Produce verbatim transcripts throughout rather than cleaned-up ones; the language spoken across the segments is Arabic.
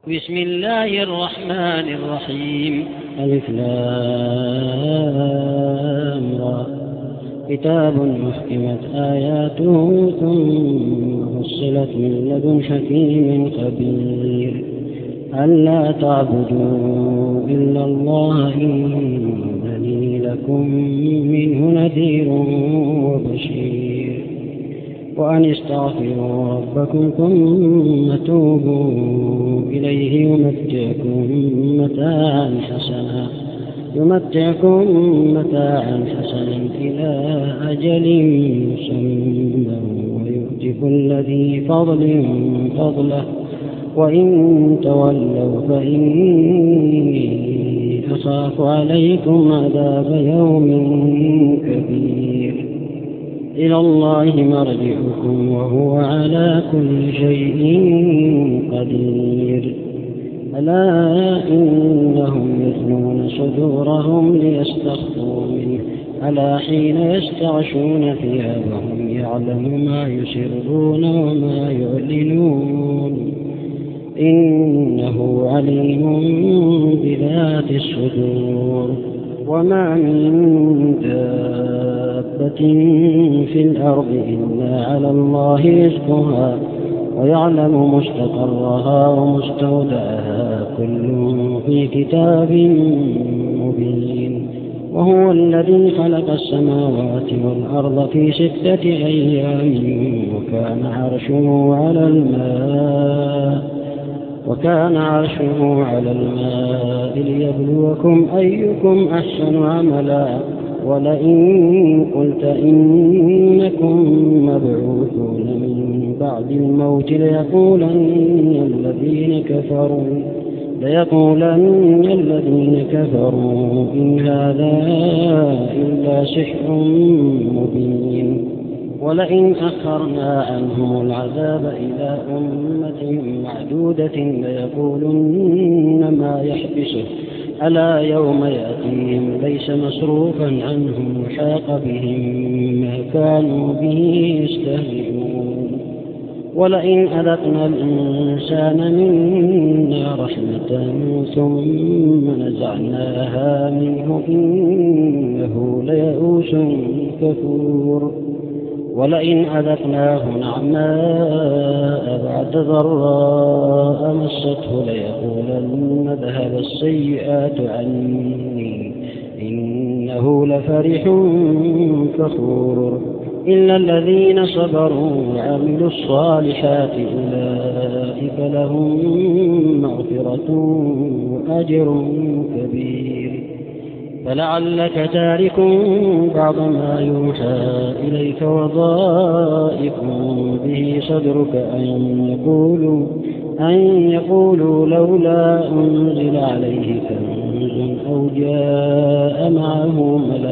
بسم الله الرحمن الرحيم. ألف لام را. كتاب محكمت آياته ثم فصلت من لدن حكيم خبير ألا تعبدوا إلا الله إنني لكم منه نذير وبشير وأن استغفروا ربكم ثم توبوا إليه يمتعكم متاعا حسنا يمتعكم متاعا حسنا إلى أجل مسمى ويؤتي كل ذي فضل فضله وإن تولوا فإني أخاف عليكم عذاب يوم كبير إلى الله مرجعكم وهو على كل شيء قدير ألا إنهم يثنون صدورهم ليستخفوا منه ألا حين يستغشون ثيابهم يعلم ما يسرون وما يعلنون إنه عليم بذات الصدور وما من دابة في الأرض إلا على الله رزقها ويعلم مستقرها ومستودعها كل في كتاب مبين وهو الذي خلق السماوات والأرض في ستة أيام وكان عرشه على الماء وكان عرشه على الماء ليبلوكم أيكم أحسن عملا ولئن قلت إنكم مبعوثون من بعد الموت ليقولن الذين كفروا ليقولن الذين كفروا إن هذا إلا سحر مبين ولئن أخرنا عنهم العذاب إلى أمة معدودة ليقولن ما يحبسه ألا يوم يأتيهم ليس مصروفا عنهم وحاق بهم ما كانوا به يستهزئون ولئن أذقنا الإنسان منا رحمة ثم نزعناها منه إنه ليئوس كفور ولئن أذقناه نعماء بعد ضراء مسته ليقولن ذهب السيئات عني إنه لفرح فخور إلا الذين صبروا وعملوا الصالحات أولئك لهم مغفرة وأجر كبير فلعلك تارك بعض ما يوحى إليك وضائق به صدرك أن يقولوا, أن يقولوا لولا أنزل عليه كنز أو جاء معه ملك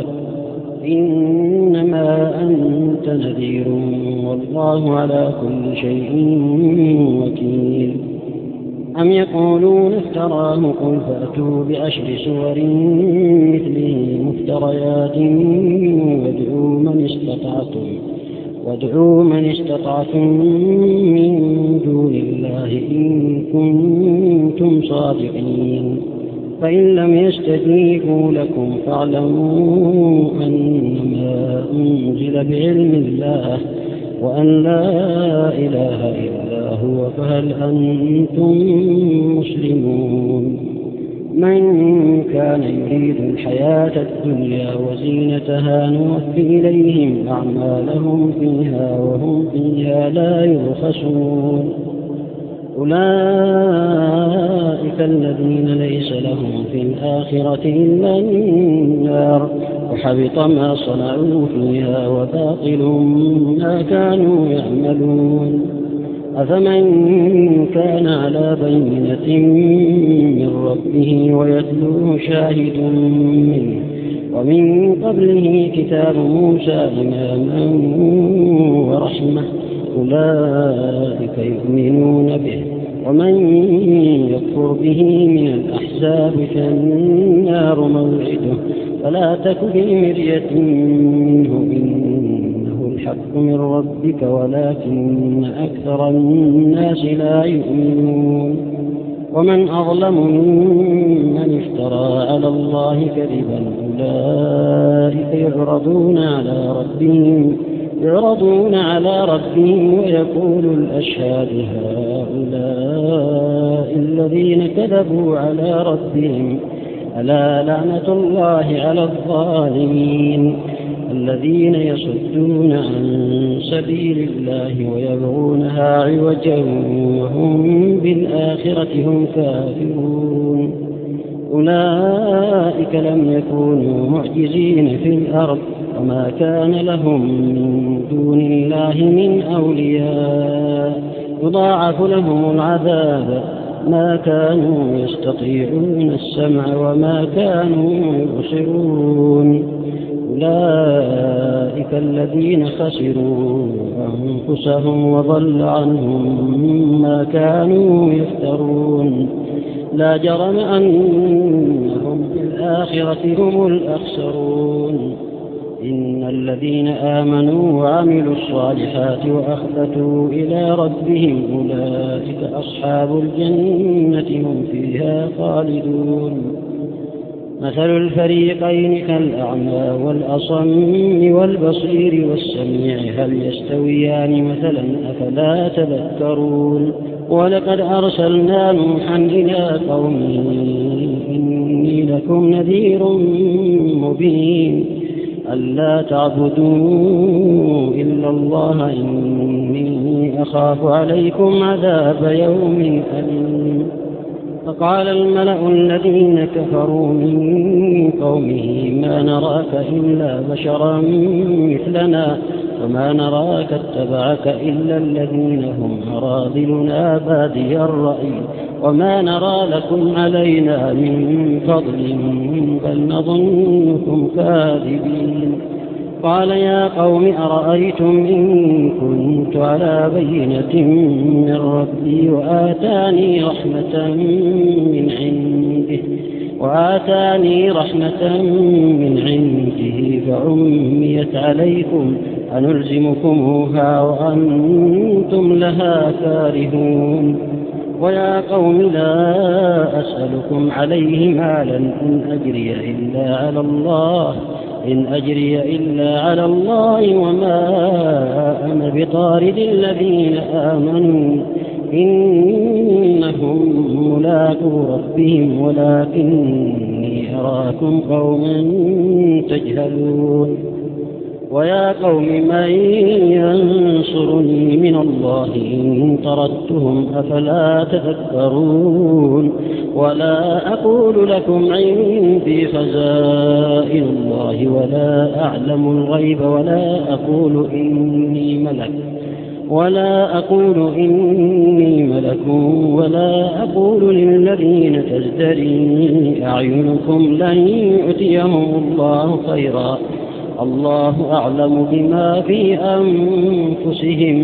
إنما أنت نذير والله على كل شيء وكيل أم يقولون افتراه قل فأتوا بعشر سور مثله مفتريات وادعوا من استطعتم وادعوا من استطعتم من دون الله إن كنتم صادقين فإن لم يستجيبوا لكم فاعلموا أنما أنزل بعلم الله وأن لا إله إلا هو فهل أنتم مسلمون من كان يريد الحياة الدنيا وزينتها نوفي إليهم أعمالهم فيها وهم فيها لا يبخسون أولئك الذين ليس لهم في الآخرة إلا النار وحبط ما صنعوا فيها وباطل ما كانوا يعملون أفمن كان على بينة من ربه ويتلوه شاهد منه ومن قبله كتاب موسى إماما ورحمة أولئك يؤمنون به ومن يكفر به من الأحزاب فالنار موعده فلا تك في مرية منه إنه الحق من ربك ولكن أكثر الناس لا يؤمنون ومن أظلم ممن افترى على الله كذبا أولئك يعرضون على ربهم يعرضون على ربهم ويقول الأشهاد هؤلاء الذين كذبوا على ربهم ألا لعنة الله على الظالمين الذين يصدون عن سبيل الله ويبغونها عوجا وهم بالآخرة هم كافرون أولئك لم يكونوا معجزين في الأرض وما كان لهم من دون الله من أولياء يضاعف لهم العذاب ما كانوا يستطيعون السمع وما كانوا يبصرون أولئك الذين خسروا أنفسهم وضل عنهم ما كانوا يفترون لا جرم أنهم في الآخرة هم الأخسرون إن الذين آمنوا وعملوا الصالحات وأخبتوا إلى ربهم أولئك أصحاب الجنة هم فيها خالدون مثل الفريقين كالأعمى والأصم والبصير والسميع هل يستويان مثلا أفلا تذكرون ولقد أرسلنا نوحا إلى قومه إني لكم نذير مبين ألا تعبدوا إلا الله إني أخاف عليكم عذاب يوم أليم فقال الملأ الذين كفروا من قومه ما نراك إلا بشرا مثلنا وما نراك اتبعك إلا الذين هم أراذلنا بادي الرأي وما نرى لكم علينا من فضل بل نظنكم كاذبين قال يا قوم أرأيتم إن كنت على بينة من ربي وآتاني رحمة من عنده وآتاني رحمة من عنده فعميت عليكم أنلزمكموها وأنتم لها كارهون ويا قوم لا أسألكم عليه مالا إن أجري إلا على الله إن أجري إلا على الله وما أنا بطارد الذين آمنوا إنهم ملاقو ربهم ولكني أراكم قوما تجهلون ويا قوم من ينصرني من الله إن طردتهم أفلا تذكرون ولا أقول لكم عندي خزائن الله ولا أعلم الغيب ولا أقول إني ملك ولا أقول إني ملك ولا أقول للذين تزدري أعينكم لن يؤتيهم الله خيرا الله أعلم بما في أنفسهم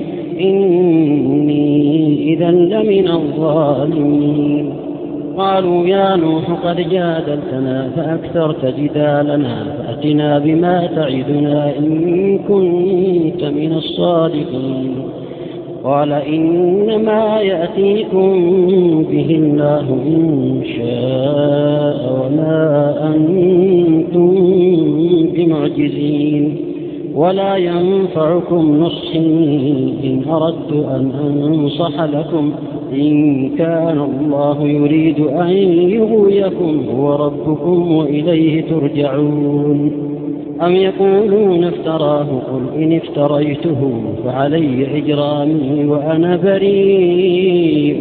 إني إذا لمن الظالمين قالوا يا نوح قد جادلتنا فأكثرت جدالنا فأتنا بما تعدنا إن كنت من الصادقين قال إنما يأتيكم به الله إن شاء وما أنتم بمعجزين ولا ينفعكم نصحي إن أردت أن أنصح لكم إن كان الله يريد أن يغويكم هو ربكم وإليه ترجعون أم يقولون افتراه قل إن افتريته فعلي إجرامي وأنا بريء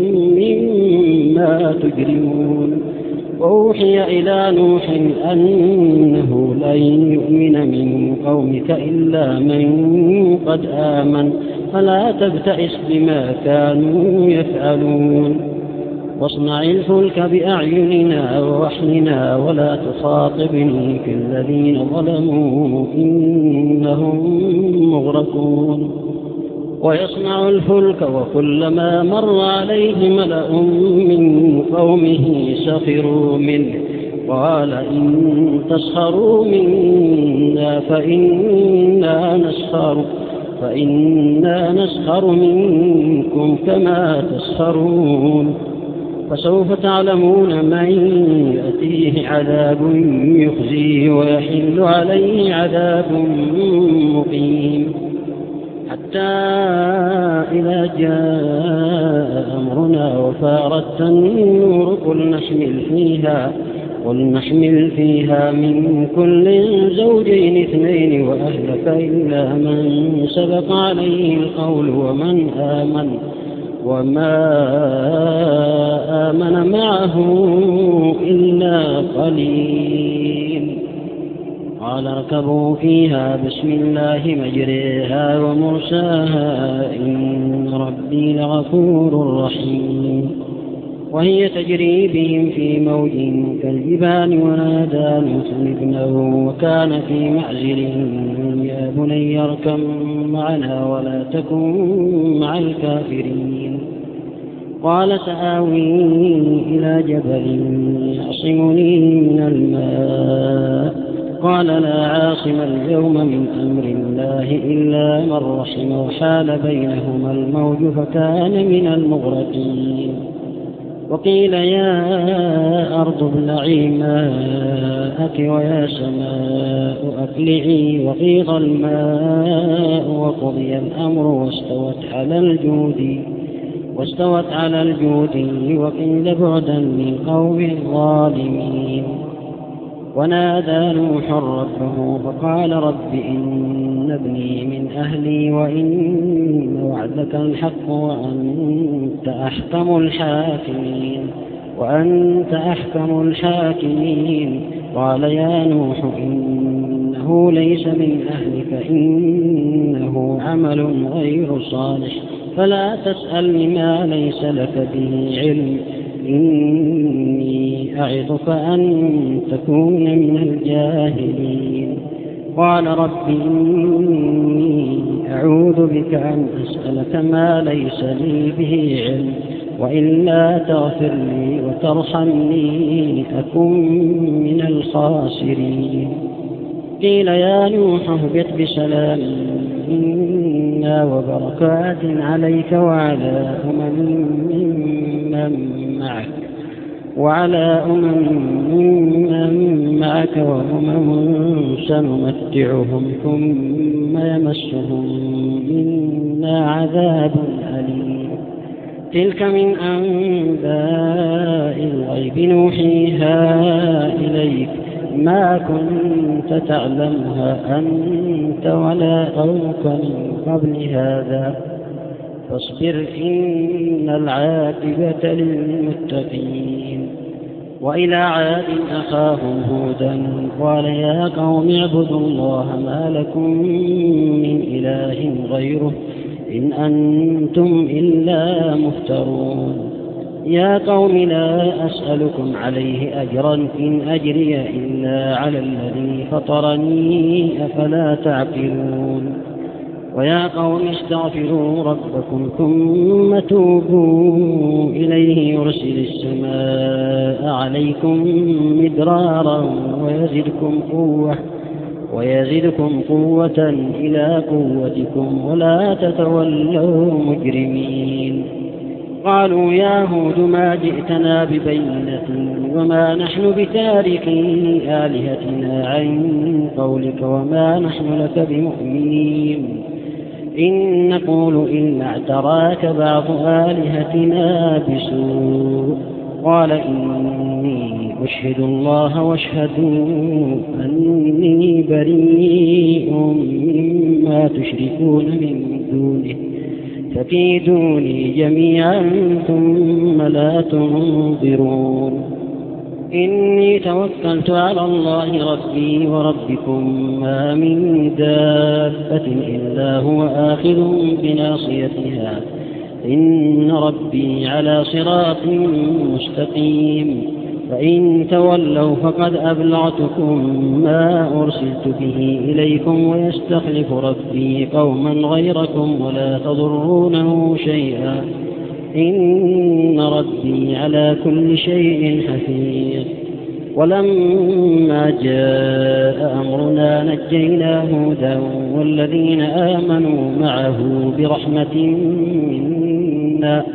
مما تجرمون وأوحي إلى نوح أنه لن يؤمن من قومك إلا من قد آمن فلا تبتئس بما كانوا يفعلون واصنع الفلك بأعيننا ووحينا ولا تخاطبني في الذين ظلموا إنهم مغرقون ويصنع الفلك وكلما مر عليه ملأ من قومه سخروا منه قال إن تسخروا منا فإنا نسخر فإنا نسخر منكم كما تسخرون فسوف تعلمون من يأتيه عذاب يخزيه ويحل عليه عذاب مقيم. حتى إذا جاء أمرنا وفارت النور قل نحمل فيها قل نحمل فيها من كل زوجين اثنين وأهلك إلا من سبق عليه القول ومن آمن وما آمن معه إلا قليل. قال اركبوا فيها بسم الله مجريها ومرساها إن ربي لغفور رحيم. وهي تجري بهم في موج كالجبال ونادى نوح ابنه وكان في معزل يا بني اركب معنا ولا تكن مع الكافرين. قال سآوي إلى جبل يعصمني من الماء قال لا عاصم اليوم من أمر الله إلا من رحم وحال بينهما الموج فكان من المغرقين. وقيل يا أرض ابلعي ماءك ويا سماء أقلعي وغيض الماء وقضي الأمر واستوت على الجود واستوت على الجود وقيل بعدا للقوم الظالمين. ونادى نوح ربه فقال رب إن ابني من أهلي وإن وعدك الحق وأنت أحكم الحاكمين وأنت أحكم الحاكمين. قال يا نوح إنه ليس من أهلك إنه عمل غير صالح فلا تسأل ما ليس لك به علم إني أعظك أن تكون من الجاهلين. قال رب إني أعوذ بك أن أسألك ما ليس لي به علم وإلا تغفر لي وترحمني أكن من الخاسرين. قيل يا نوح اهبط بسلام منا وبركات عليك وعلى أمم ممن معك وعلى أمم ممن معك وأمم سنمتعهم ثم يمسهم منا عذاب أليم. تلك من أنباء الغيب نوحيها إليك ما كنت تعلمها أنت ولا قومك من قبل هذا فاصبر إن العاقبة للمتقين. وإلى عاد أخاهم هودا قال يا قوم اعبدوا الله ما لكم من إله غيره إن أنتم إلا مفترون. يا قوم لا أسألكم عليه أجرا إن أجري إلا على الذي فطرني أفلا تعقلون. ويا قوم استغفروا ربكم ثم توبوا إليه يرسل السماء عليكم مدرارا ويزدكم قوة ويزدكم قوة إلى قوتكم ولا تتولوا مجرمين. قالوا يا هود ما جئتنا ببينة وما نحن بتاركي آلهتنا عن قولك وما نحن لك بمؤمنين إن نقول إلا اعتراك بعض آلهتنا بسوء. قال إني أشهد الله واشهدوا أني بريء مما تشركون من دونه فكيدوني جميعا ثم لا تنظرون. إني توكلت على الله ربي وربكم ما من دابة إلا هو آخذ بناصيتها إن ربي على صراط مستقيم. فإن تولوا فقد أبلغتكم ما أرسلت به إليكم ويستخلف ربي قوما غيركم ولا تضرونه شيئا إن ربي على كل شيء حفيظ. ولما جاء أمرنا نجينا هودا والذين آمنوا معه برحمة منا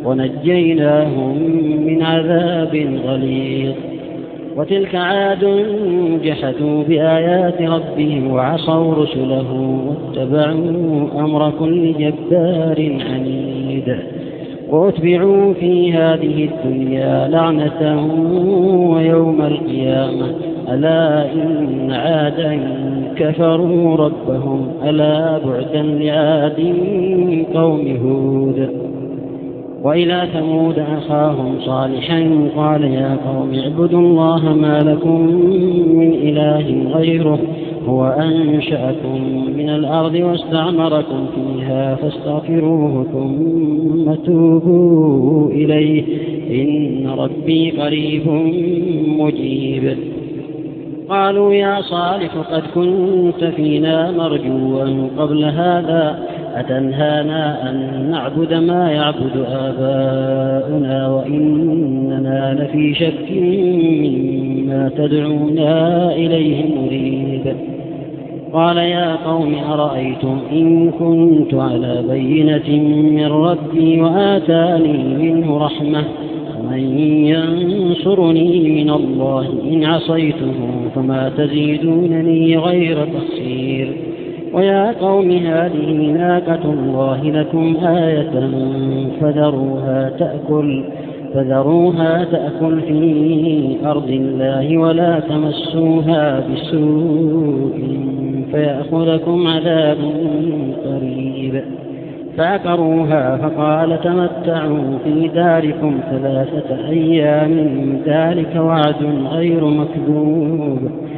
ونجيناهم من عذاب غليظ. وتلك عاد جحدوا بآيات ربهم وعصوا رسله واتبعوا أمر كل جبار عنيد. وأتبعوا في هذه الدنيا لعنة ويوم القيامة ألا إن عادا كفروا ربهم ألا بعدا لعاد قوم هود. وإلى ثمود أخاهم صالحا قال يا قوم اعبدوا الله ما لكم من إله غيره هو أنشأكم من الأرض واستعمركم فيها فاستغفروه ثم توبوا إليه إن ربي قريب مجيب. قالوا يا صالح قد كنت فينا مرجوا قبل هذا أتنهانا أن نعبد ما يعبد آباؤنا وإننا لفي شك مما تدعونا إليه مريب. قال يا قوم أرأيتم إن كنت على بينة من ربي وآتاني منه رحمة من ينصرني من الله إن عصيته فما تزيدونني غير تخسير. ويا قوم هذه ناقة الله لكم آية فذروها تأكل فذروها تأكل في أرض الله ولا تمسوها بسوء فيأخذكم عذاب قريب. فعقروها فقال تمتعوا في داركم ثلاثة أيام ذلك وعد غير مكذوب.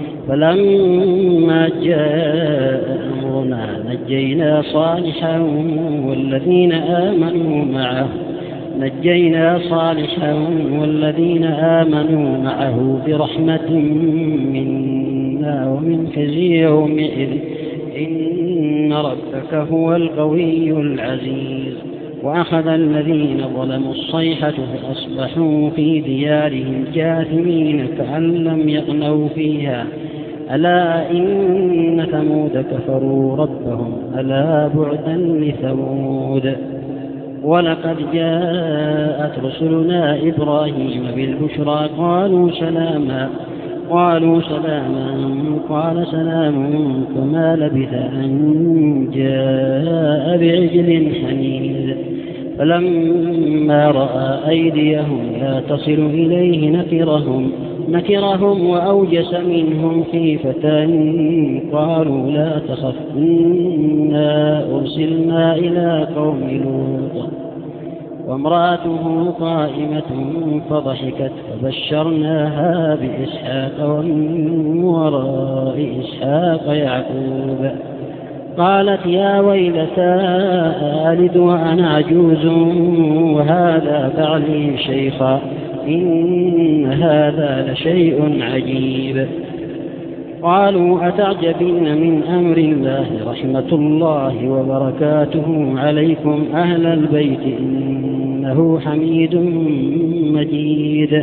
فلما جاء أمرنا نجينا صالحا والذين آمنوا معه نجينا صالحا والذين آمنوا معه برحمة منا ومن خزي يومئذ إن ربك هو القوي العزيز. وأخذ الذين ظلموا الصيحة فأصبحوا في ديارهم جاثمين كأن لم يغنوا فيها ألا إن ثمود كفروا ربهم ألا بعدا لثمود. ولقد جاءت رسلنا إبراهيم بالبشرى قالوا سلاما قالوا سلاما قال سلام فما لبث أن جاء بعجل حنيذ. فلما رأى أيديهم لا تصل إليه نكرهم نكرهم وأوجس منهم خيفة قالوا لا تخف إنا أرسلنا إلى قوم لوط. وامرأته قائمة فضحكت فبشرناها بإسحاق ومن وراء إسحاق يعقوب. قالت يا ويلتى آلد وأنا عجوز وهذا بعلي شيخا إن هذا لشيء عجيب. قالوا أتعجبين من أمر الله رحمة الله وبركاته عليكم أهل البيت إنه حميد مجيد.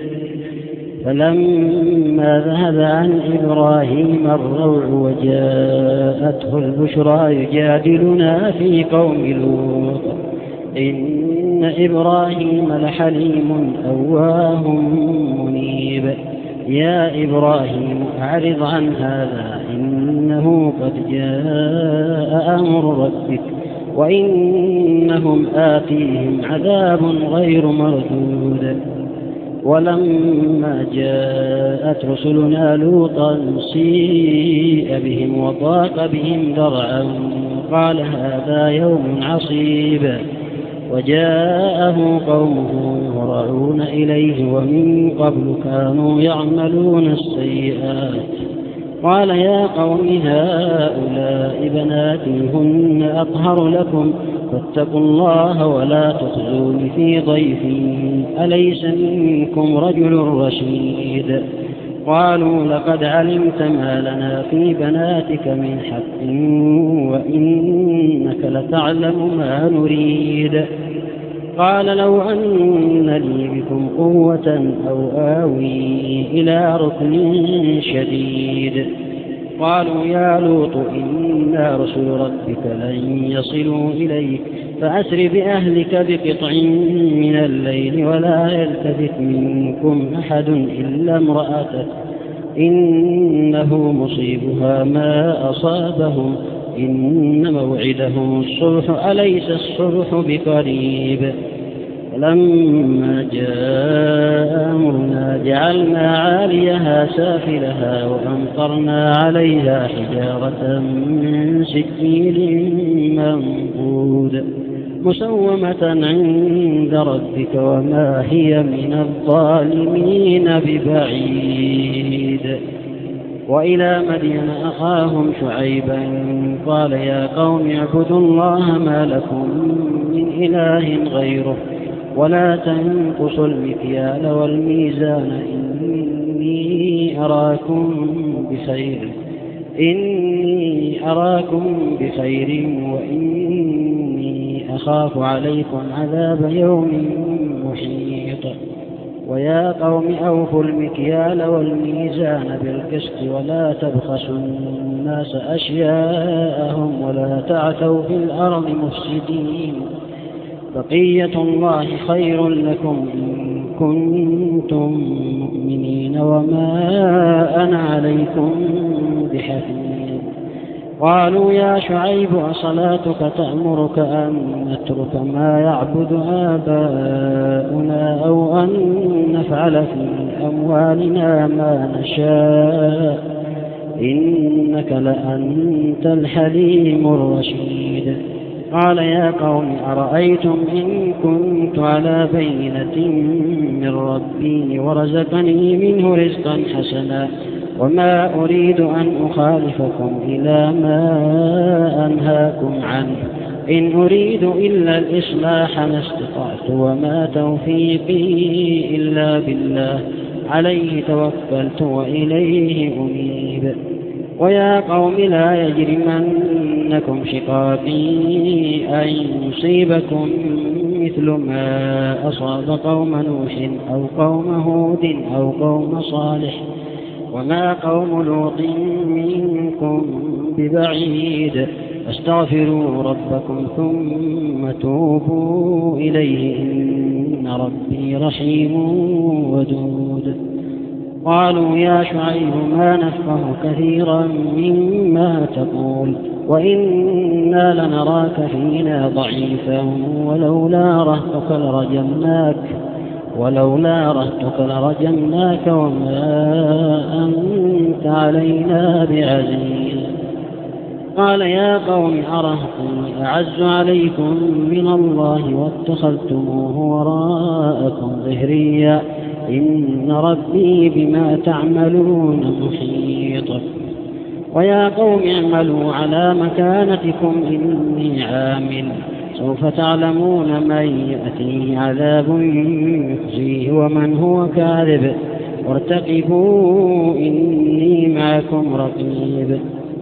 فلما ذهب عن إبراهيم الروع وجاءته البشرى يجادلنا في قوم لوط إن إبراهيم لحليم أواه منيب. يا إبراهيم أعرض عن هذا إنه قد جاء أمر ربك وإنهم آتيهم عذاب غير مردود. ولما جاءت رسلنا لوطا سيء بهم وضاق بهم ذرعا قال هذا يوم عصيب. وجاءه قومه يهرعون إليه ومن قبل كانوا يعملون السيئات. قال يا قوم هؤلاء بناتي هن أطهر لكم فاتقوا الله ولا تخزون في ضيفي أليس منكم رجل رشيد. قالوا لقد علمت ما لنا في بناتك من حق وإنك لتعلم ما نريد. قال لو أن لي بكم قوة أو آوي إلى ركن شديد. قالوا يا لوط إنا رسل ربك لن يصلوا إليك فأسر بأهلك بقطع من الليل ولا يلتفت منكم أحد إلا امرأتك إنه مصيبها ما أصابهم إن موعدهم الصبح أليس الصبح بقريب فلما جاء أمرنا جعلنا عاليها سافلها وأمطرنا عليها حجارة من سجيل منضود مسومة عند ربك وما هي من الظالمين ببعيد. وإلى مدين أخاهم شعيبا قال يا قوم اعبدوا الله ما لكم من إله غيره ولا تنقصوا المكيال والميزان إني أراكم بخير إني أراكم بخير وإني أخاف عليكم عذاب يوم محيط. ويا قوم أوفوا المكيال والميزان بالقسط ولا تبخسوا الناس أشياءهم ولا تعثوا في الأرض مفسدين بقية الله خير لكم إن كنتم مؤمنين وما أنا عليكم بحفيظ. قالوا يا شعيب أصلاتك تأمرك أن نترك ما يعبد آباؤنا أو أن نفعل في أموالنا ما نشاء إنك لأنت الحليم الرشيد. قال يا قوم أرأيتم إن كنت على بينة من ربي ورزقني منه رزقا حسنا وما أريد أن أخالفكم إلى ما أنهاكم عنه إن أريد إلا الإصلاح ما استطعت وما توفيقي إلا بالله عليه توكلت وإليه أنيب. ويا قوم لا يجرمنكم شقاقي أن يصيبكم مثل ما أصاب قوم نوح أو قوم هود أو قوم صالح وما قوم لوط منكم ببعيد فاستغفروا ربكم ثم توبوا إليه إن ربي رحيم ودود. قالوا يا شعيب ما نفقه كثيرا مما تقول وإنا لنراك فينا ضعيفا ولولا رهطك لرجمناك ولولا رهطك لرجمناك وما أنت علينا بعزيز. قال يا قوم أرهطي أعز عليكم من الله واتخذتموه وراءكم ظهريا إن ربي بما تعملون محيط. ويا قوم اعملوا على مكانتكم إني عامل سوف تعلمون من يأتيه عذاب يخزيه ومن هو كاذب وارتقبوا إني معكم رقيب.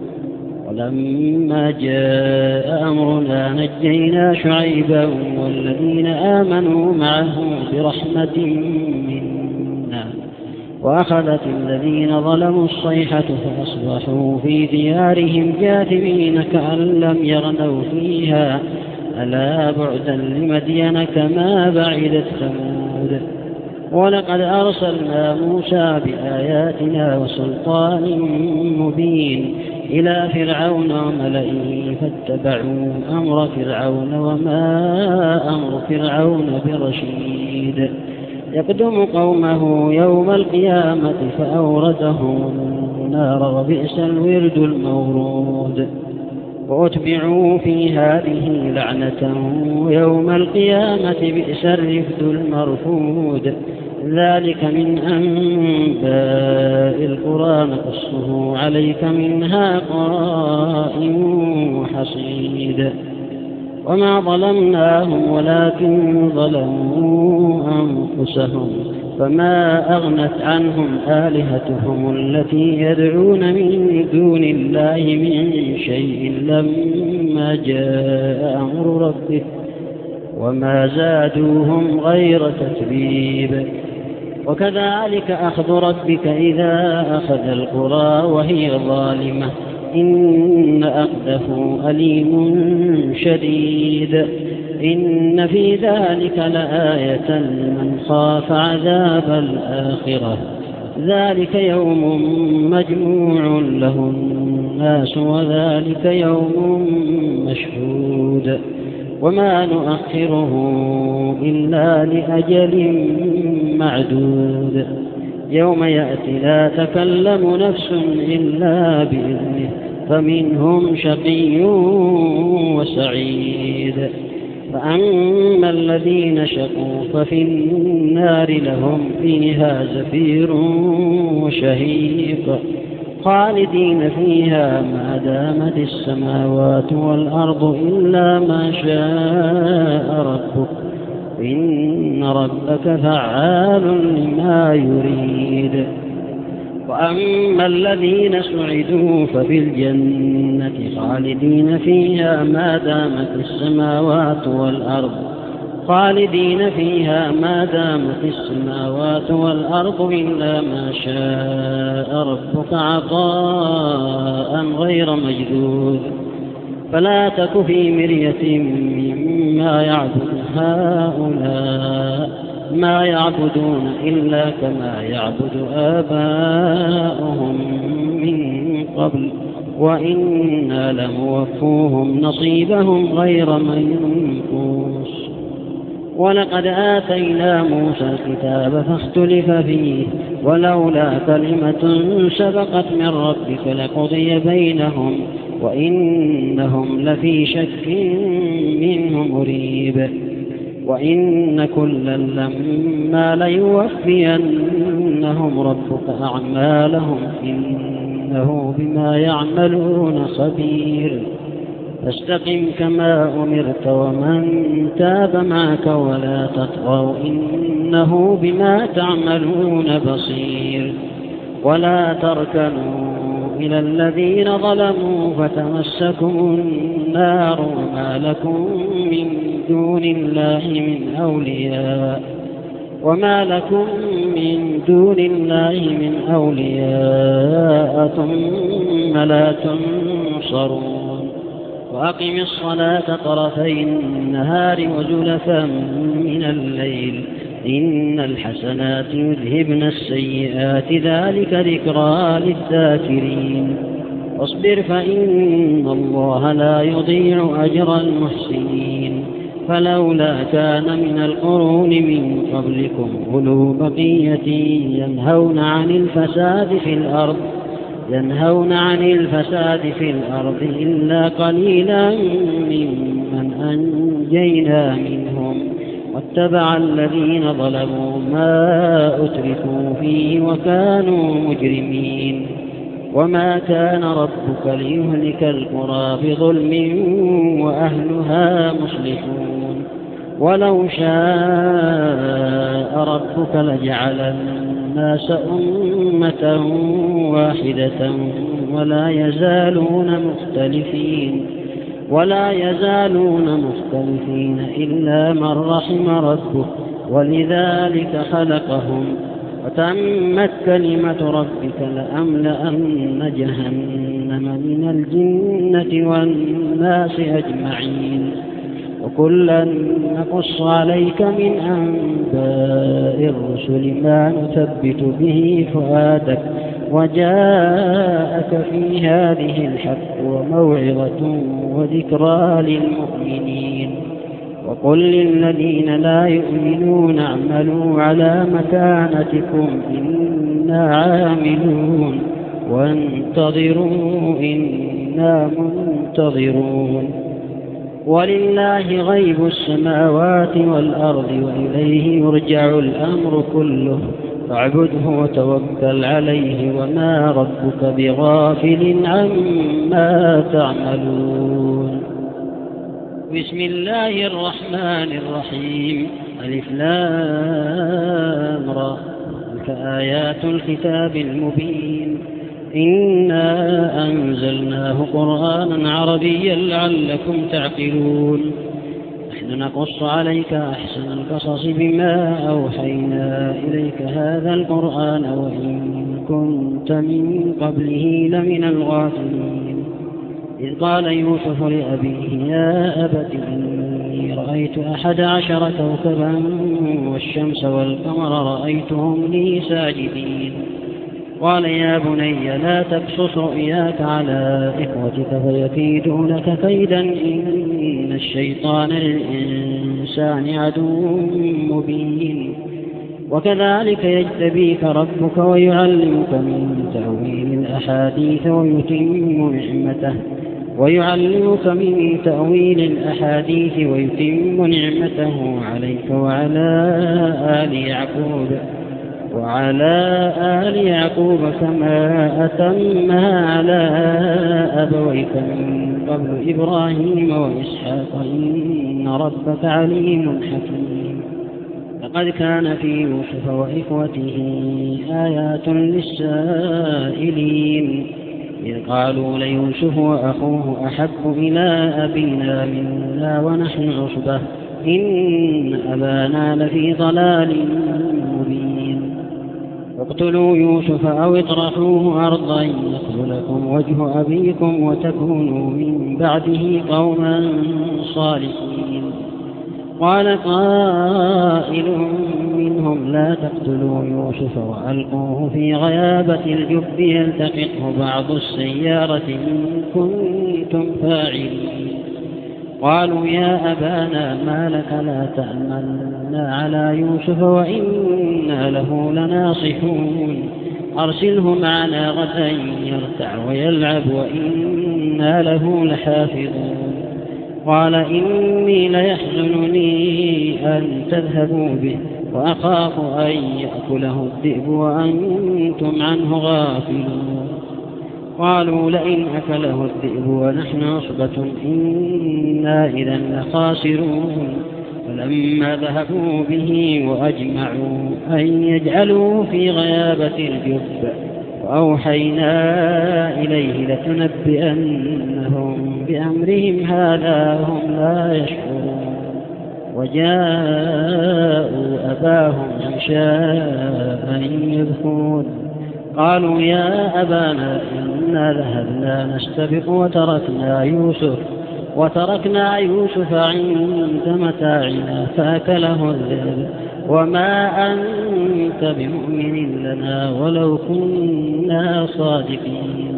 ولما جاء أمرنا نجينا شعيبا والذين آمنوا معه برحمة منا وأخذت الذين ظلموا الصيحة فأصبحوا في ديارهم جاثمين كأن لم يغنوا فيها ألا بعدا لمدين كما بعدت ثمود. ولقد أرسلنا موسى بآياتنا وسلطان مبين إلى فرعون وملئه فاتبعوا أمر فرعون وما أمر فرعون برشيد يقدم قومه يوم القيامة فأوردهم النار وبئس الورد المورود. وأتبعوا في هذه لعنة ويوم القيامة بئس الرفد المرفود. ذلك من أنباء القرى نقصه عليك منها قائم وحصيد. وما ظلمناهم ولكن ظلموا أنفسهم فما أغنت عنهم آلهتهم التي يدعون من دون الله من شيء لما جاء أمر ربك وما زادوهم غير تتبيب. وكذلك أخذ ربك إذا أخذ القرى وهي ظالمة إن أخذه أليم شديد. إن في ذلك لآية لمن خاف عذاب الآخرة ذلك يوم مجموع له الناس وذلك يوم مشهود وما نؤخره إلا لأجل معدود يوم يأتي لا تكلم نفس إلا بإذنه فمنهم شقي وسعيد. فأما الذين شقوا ففي النار لهم فيها زفير وشهيق خالدين فيها ما دامت السماوات والأرض إلا ما شاء ربك إن ربك فعال لما يريد. وأما الذين سعدوا ففي الجنة خالدين فيها ما دامت السماوات والأرض خالدين فيها ما دامت السماوات والأرض إلا ما شاء ربك عطاء غير مجدود. فلا تك في مرية مما يعبد هؤلاء ما يعبدون إلا كما يعبد آباؤهم من قبل وإنا لموفوهم نصيبهم غير منقوص. ولقد آتينا موسى الكتاب فاختلف فيه ولولا كلمة سبقت من ربك لقضي بينهم وإنهم لفي شك منه مريب. وإن كلا لما ليوفينهم ربك أعمالهم إنه بما يعملون خبير. فاستقم كما أمرت ومن تاب معك ولا تطغوا إنه بما تعملون بصير. ولا تركنوا إلى الذين ظلموا فتمسكم النار وما لكم من دون الله من أولياء وما لكم من دون الله من أولياء ثم لا تنصرون. وأقم الصلاة طرفي النهار وزلفا من الليل إن الحسنات يذهبن السيئات ذلك ذكرى للذاكرين. واصبر فإن الله لا يضيع أجر المحسنين. فلولا كان من القرون من قبلكم أولو بقية ينهون عن الفساد في الأرض ينهون عن الفساد في الأرض إلا قليلا ممن أنجينا منهم واتبع الذين ظلموا ما أتركوا فيه وكانوا مجرمين. وما كان ربك ليهلك القرى بظلم وأهلها مصلحون. ولو شاء ربك لجعل الناس أمة واحدة ولا يزالون مختلفين ولا يزالون مختلفين إلا من رحم ربك ولذلك خلقهم وتمت كلمة ربك لأملأن جهنم من الجنة والناس أجمعين. وكلا نقص عليك من أنباء الرسل ما نثبت به فؤادك وجاءك في هذه الحق وموعظة وذكرى للمؤمنين. وقل للذين لا يؤمنون اعملوا على مكانتكم إنا عاملون وانتظروا إنا منتظرون. ولله غيب السماوات والأرض وإليه يرجع الأمر كله فاعبده وتوكل عليه وما ربك بغافل عما تعملون. بسم الله الرحمن الرحيم. ألف لام را تلك آيات الكتاب المبين إنا أنزلناه قرآنا عربيا لعلكم تعقلون. نحن نقص عليك أحسن القصص بما أوحينا إليك هذا القرآن وإن كنت من قبله لمن الغافلين. إذ قال يوسف لأبيه يا أبت إني رأيت أحد عشر كوكبا والشمس والقمر رأيتهم لي ساجدين. قال يا بني لا تقصص رؤياك على إخوتك فيكيدوا لك كيدا إن الشيطان للإنسان عدو مبين. وكذلك يجتبيك ربك ويعلمك من تأويل الأحاديث ويتم نعمته ويعلمك من تأويل الأحاديث ويتم نعمته عليك وعلى آل يعقوب وعلى آل يعقوب كما أتمها على أبويك من قبل إبراهيم وإسحاق إن ربك عليم حكيم. لقد كان في يوسف وإخوته آيات للسائلين إذ قالوا ليوسف وأخوه أحب إلى أبينا منا ونحن عصبة إن أبانا لفي ضلال مبين. اقتلوا يوسف أو اطرحوه أرضا يخل لكم وجه أبيكم وتكونوا من بعده قوما صالحين. قال قائل منهم لا تقتلوا يوسف وألقوه في غيابة الجب يلتقطه بعض السيارة إن كنتم فاعلين. قالوا يا أبانا ما لك لا تأمنا على يوسف وإنا له لناصحون أرسله معنا غدا يرتع ويلعب وإنا له لحافظون. قال إني ليحزنني أن تذهبوا به وأخاف أن يأكله الذئب وأنتم عنه غافلون. قالوا لئن أكله الذئب ونحن عصبة إنا إذا لخاسرون. فلما ذهبوا به وأجمعوا أن يجعلوه في غيابة الجب وأوحينا إليه لتنبئنهم بأمرهم هذا هم لا يشعرون. وجاءوا أباهم عشاء يبكون. قالوا يا أبانا إنا ذهبنا نستبق وتركنا يوسف وتركنا يوسف عند متاعنا فأكله الذئب وما أنت بمؤمن لنا ولو كنا صادقين.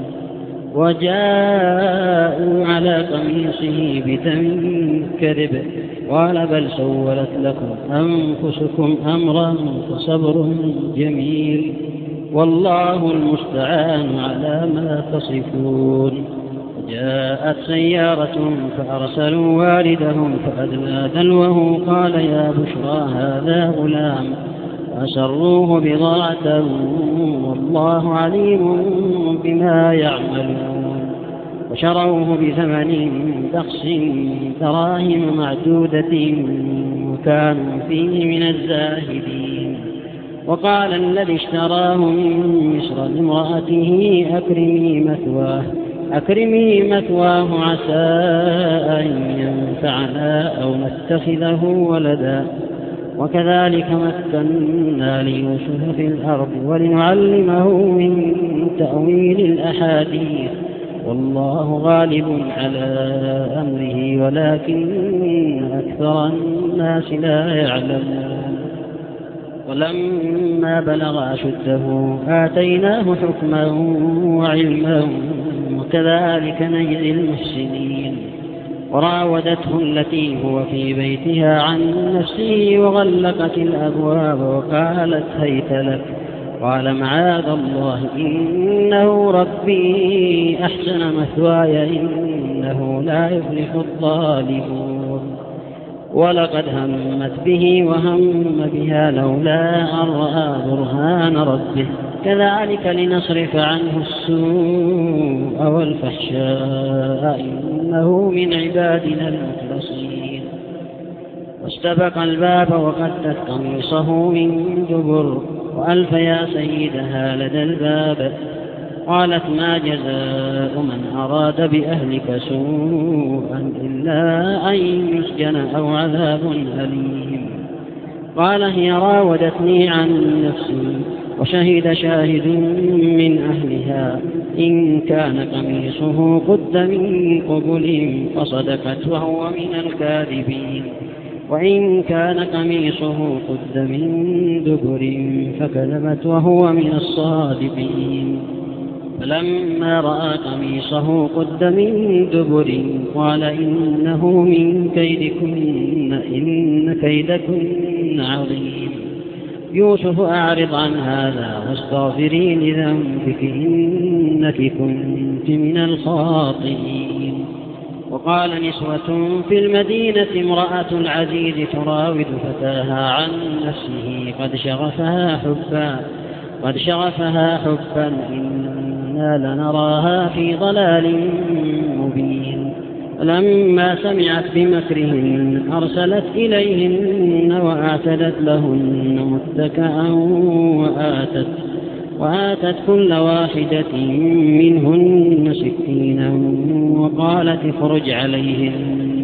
وجاءوا على قميصه بدم كذب قال بل سولت لكم أنفسكم أمرا فصبر جميل والله المستعان على ما تصفون. جاءت سيارة فأرسلوا واردهم فأدلى دلوه قال يا بشرى هذا غلام أسروه بضاعة والله عليم بما يعملون. وشروه بثمن بخس دراهم معدودة وكانوا فيه من الزاهدين. وقال الذي اشتراه من مصر لامرأته أكرمي مثواه أكرمي مثواه عسى أن ينفعنا أو نتخذه ولدا. وكذلك مكنا ليوسف في الأرض ولنعلمه من تأويل الأحاديث والله غالب على أمره ولكن أكثر الناس لا يعلمون. ولما بلغ أشده آتيناه حكما وعلما وكذلك نجزي المحسنين. وراودته التي هو في بيتها عن نفسه وغلقت الأبواب وقالت هيت لك قال معاذ الله إنه ربي أحسن مثواي إنه لا يفلح الظالمون. ولقد همت به وهم بها لولا أن رأى برهان ربه كذلك لنصرف عنه السوء والفحشاء إنه من عبادنا المخلصين. واستبق الباب وقدت قميصه من دبر وألف يا سيدها لدى الباب قالت ما جزاء من أراد بأهلك سوءا إلا أن يسجن أو عذاب أليم. قال هي راودتني عن نفسي وشهد شاهد من أهلها إن كان قميصه قد من قبل فصدقت وهو من الكاذبين وإن كان قميصه قد من دبر فكذبت وهو من الصادقين. فلما رأى قميصه قد من دبر قال إنه من كيدكن إن كيدكن عظيم. يوسف أعرض عن هذا واستغفري لذنبك إنك كنت من الخاطئين. وقال نسوة في المدينة امرأة العزيز تراود فتاها عن نفسه قد شغفها حبا قد شغفها حبا إنا لنراها في ضلال مبين. لما سمعت بمكرهن أرسلت إليهن وأعتدت لهن متكئا وآتت, وآتت كل واحدة منهن سكينا وقالت اخرج عليهن.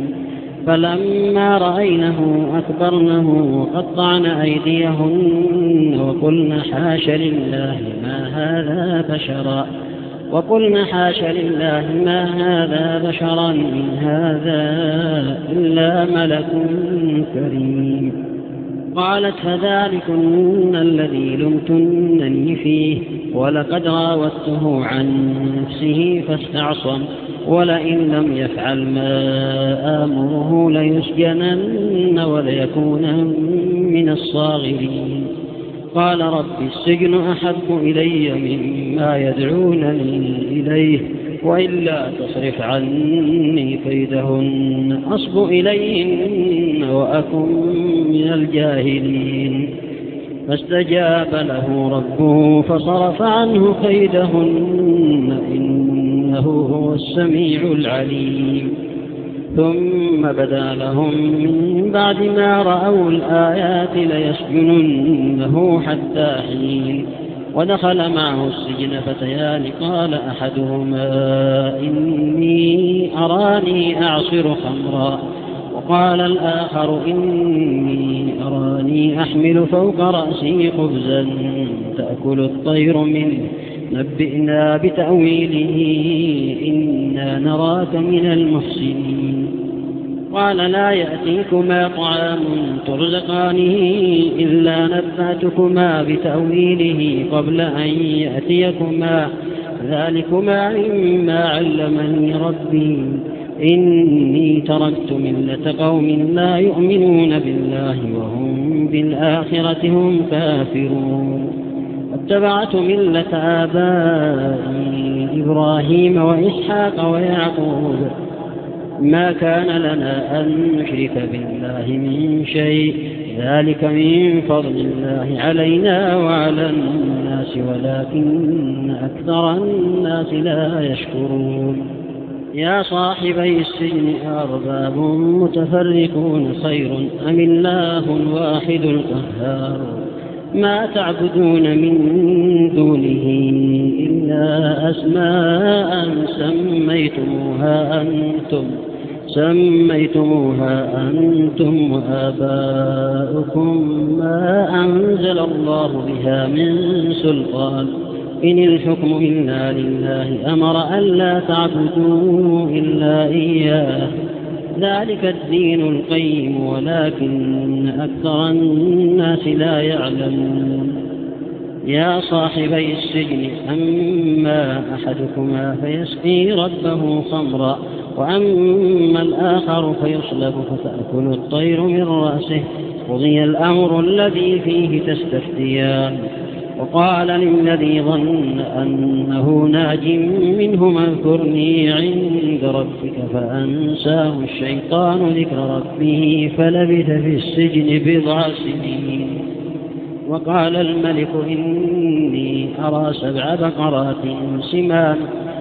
فلما رأينه أكبرنه وقطعن أيديهن وقلن حاش لله ما هذا بشرا وقلن حاش لله ما هذا بشرا إن هذا إلا ملك كريم. قالت فذلكن الذي لمتنني فيه ولقد راودته عن نفسه فاستعصم ولئن لم يفعل ما آمره ليسجنن وليكون من الصاغرين. قال رب السجن أحب إلي مما يدعونني إليه وإلا تصرف عني كيدهن أصب إليهن وأكن من الجاهلين. فاستجاب له ربه فصرف عنه كيدهن إنه هو السميع العليم. ثم بدا لهم من بعد ما رأوا الآيات ليسجننه حتى حين. ودخل معه السجن فتيان قال أحدهما إني أراني أعصر خمرا وقال الآخر إني أراني أحمل فوق رأسي خبزا تأكل الطير منه نبئنا بتأويله إنا نراك من المحسنين. قال لا يأتيكما طعام ترزقانه إلا نبأتكما بتأويله قبل أن يأتيكما ذلكما مما علمني ربي إني تركت ملة قوم لا يؤمنون بالله وهم بالآخرة هم كافرون. اتبعت ملة آبائي إبراهيم وإسحاق ويعقوب ما كان لنا أن نشرك بالله من شيء ذلك من فضل الله علينا وعلى الناس ولكن أكثر الناس لا يشكرون. يا صاحبي السجن أرباب متفرقون خير أم الله الواحد القهار ما تعبدون من دونه إلا أسماء سميتموها أنتم سميتموها أنتم وآباؤكم ما أنزل الله بها من سلطان إن الحكم إلا لله أمر ألا تعبدوا إلا إياه ذلك الدين القيم ولكن أكثر الناس لا يعلمون. يا صاحبي السجن أما أحدكما فيسقي ربه خمرا وأما الآخر فيصلب فتأكل الطير من رأسه قضي الأمر الذي فيه تستفتيان. وقال للذي ظن أنه ناج منهما اذكرني عند ربك فأنساه الشيطان ذكر ربه فلبث في السجن بضع سنين. وقال الملك إني أرى سبع بقرات سمان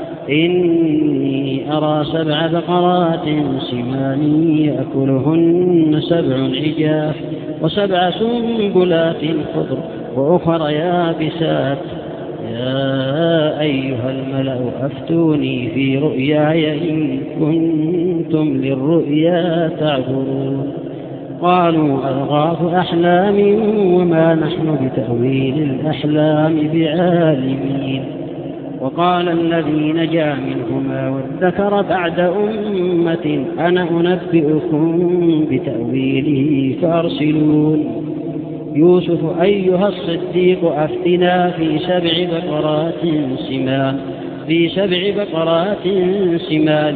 إني أرى سبع بقرات سمان يأكلهن سبع عجاف وسبع سنبلات خضر وأخر يابسات يا أيها الملأ أفتوني في رؤياي إن كنتم للرؤيا تعبرون قالوا أضغاث أحلام وما نحن بتأويل الأحلام بعالمين. وقال الذي نجا منهما وادكر بعد أمة أنا أنبئكم بتأويله فأرسلون يوسف أيها الصديق أفتنا في سبع بقرات سمان في سبع بقرات سمان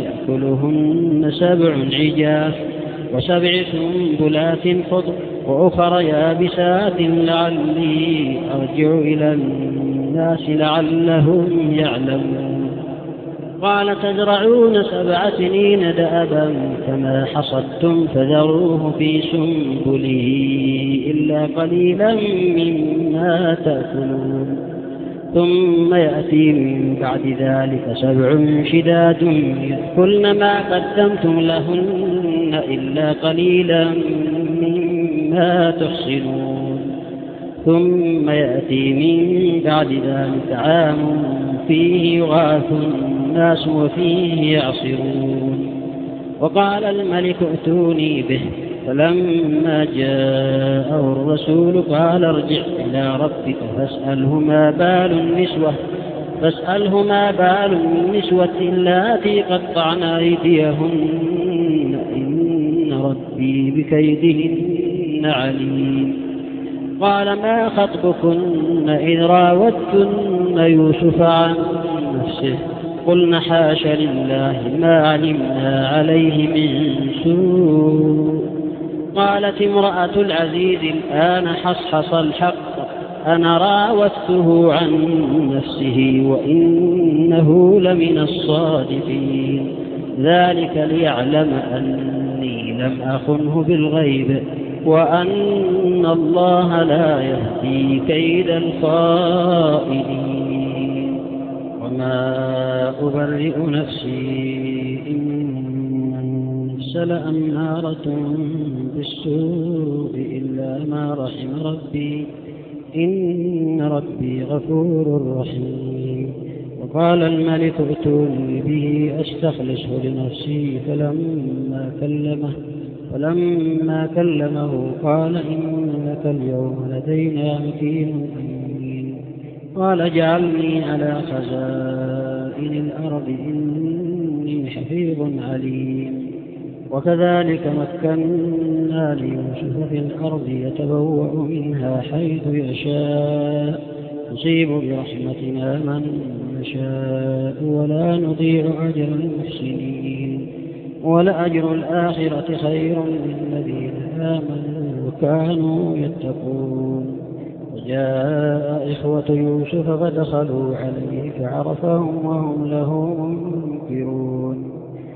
يأكلهن سبع عجاف وسبع سنبلات خضر وأخر يابسات لعلي أرجع إلى الناس لعلهم يعلمون. قال تزرعون سبع سنين دأبا فما حصدتم فذروه في سنبله إلا قليلا مما تأكلون ثم يأتي من بعد ذلك سبع شداد يأكلن ما قدمتم لهن إلا قليلا مما تحصنون ثم يأتي من بعد ذلك عام فيه يغاث الناس وفيه يعصرون. وقال الملك ائتوني به فلما جاءه الرسول قال ارجع إلى ربك فاسأله ما بال النسوة فاسأله ما بال النسوة اللاتي قطعن أيديهن إن ربي بكيدهن عليم. قال ما خطبكن إذ راوتن يوسف عن نفسه قلن حاش لله ما علمنا عليه من سوء. قالت امرأة العزيز الآن حصحص الحق أنا راودته عن نفسه وإنه لمن الصادقين ذلك ليعلم أني لم أخنه بالغيب وأن الله لا يهدي كيد الخائنين. وما أبرئ نفسي إن النفس لأمارة بالسوء إلا ما رحم ربي إن ربي غفور رحيم. وقال الملك ائتوني به أستخلصه لنفسي فلما كلمه فلما كلمه قال إنك اليوم لدينا مكين أمين. قال اجعلني على خزائن الأرض إني حفيظ عليم. وكذلك مكنا ليوسف في الأرض يتبوأ منها حيث يشاء نصيب برحمتنا من نشاء ولا نضيع أجر المحسنين ولأجر الآخرة خير للذين آمنوا وكانوا يتقون. وجاء إخوة يوسف فدخلوا عليه فعرفهم وهم له منكرون.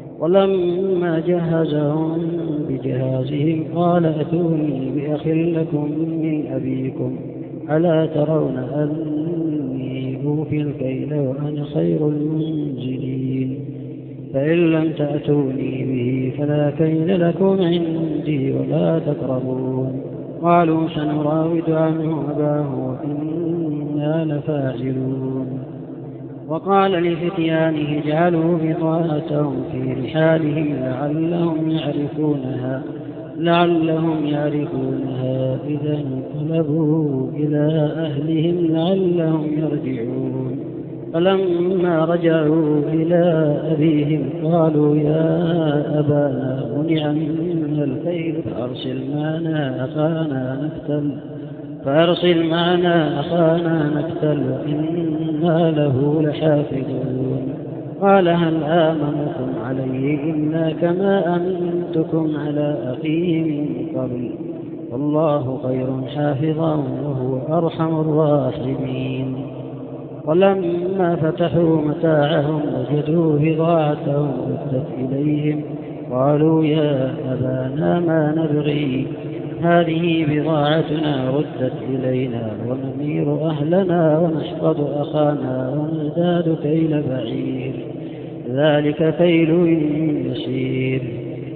ولما جهزهم بجهازهم قال ائتوني بأخ لكم من أبيكم ألا ترون أني أوفي الكيل وأنا خير المنزلين فإن لم تأتوني به فلا كيل لكم عندي ولا تقربون. قالوا سنراود عنه أباه وإنا لفاعلون. وقال لفتيانه اجعلوا بضاعتهم في رحالهم لعلهم يعرفونها لعلهم يعرفونها إذا انقلبوا إلى أهلهم لعلهم يرجعون. فلما رجعوا إلى أبيهم قالوا يا أبانا منع منا الكيل فأرسل معنا أخانا نكتل فأرسل معنا أخانا نكتل وإنا له لحافظون. قال هل آمنكم عليه إلا كما أمنتكم على أخيه من قبل والله خير حافظا وهو أرحم الراحمين. ولما فتحوا متاعهم وجدوا بضاعتهم ردت إليهم قالوا يا أبانا ما نبغي هذه بضاعتنا ردت إلينا ونمير أهلنا ونحفظ أخانا ونزداد كيل بعير ذلك كيل يسير.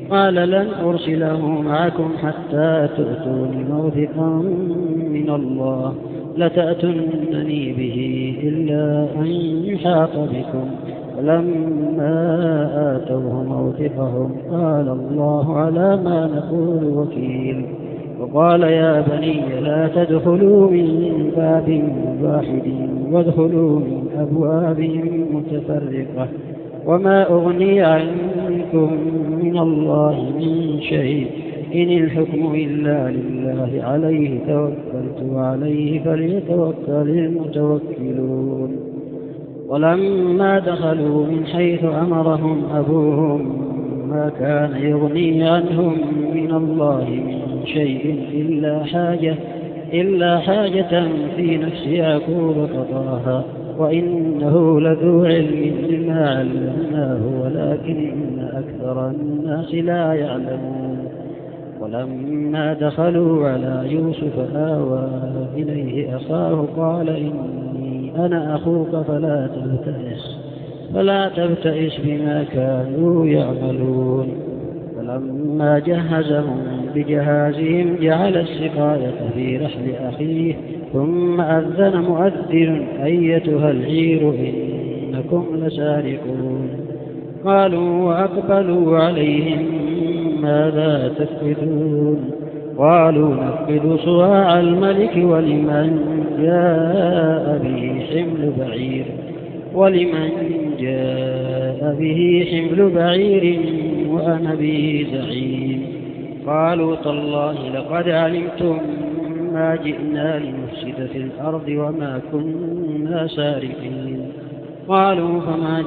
قال لن أرسله معكم حتى تؤتون موثقا من الله لتأتنني به إلا أن يحاط بكم. فلما آتوه موثقهم قال الله على ما نقول وكيل. وقال يا بني لا تدخلوا من باب واحد وادخلوا من أبواب متفرقة وما أغني عنكم من الله من شيء إن الحكم إلا لله عليه توكلت وعليه فليتوكل المتوكلون. ولما دخلوا من حيث أمرهم أبوهم ما كان يغني عنهم من الله من شيء إلا حاجة إلا حاجة في نفس يعقوب قضاها وإنه لذو علم لما علمناه ولكن أكثر الناس لا يعلمون. ولما دخلوا على يوسف آوى إليه أخاه قال إني أنا أخوك فلا تبتئس فلا تبتئس بما كانوا يعملون. فلما جهزهم بجهازهم جعل السقاية في رحل أخيه ثم أذن مؤذن أيتها العير إنكم لسارقون. قالوا وأقبلوا عليهم ماذا تفقدون؟ قالوا نفقد صواع الملك ولمن جاء به حمل بعير ولمن جاء به حمل بعير وأنا به زعيم. قالوا تالله لقد علمتم ما جئنا لنفسد في الأرض وما كنا سارقين. قالوا فما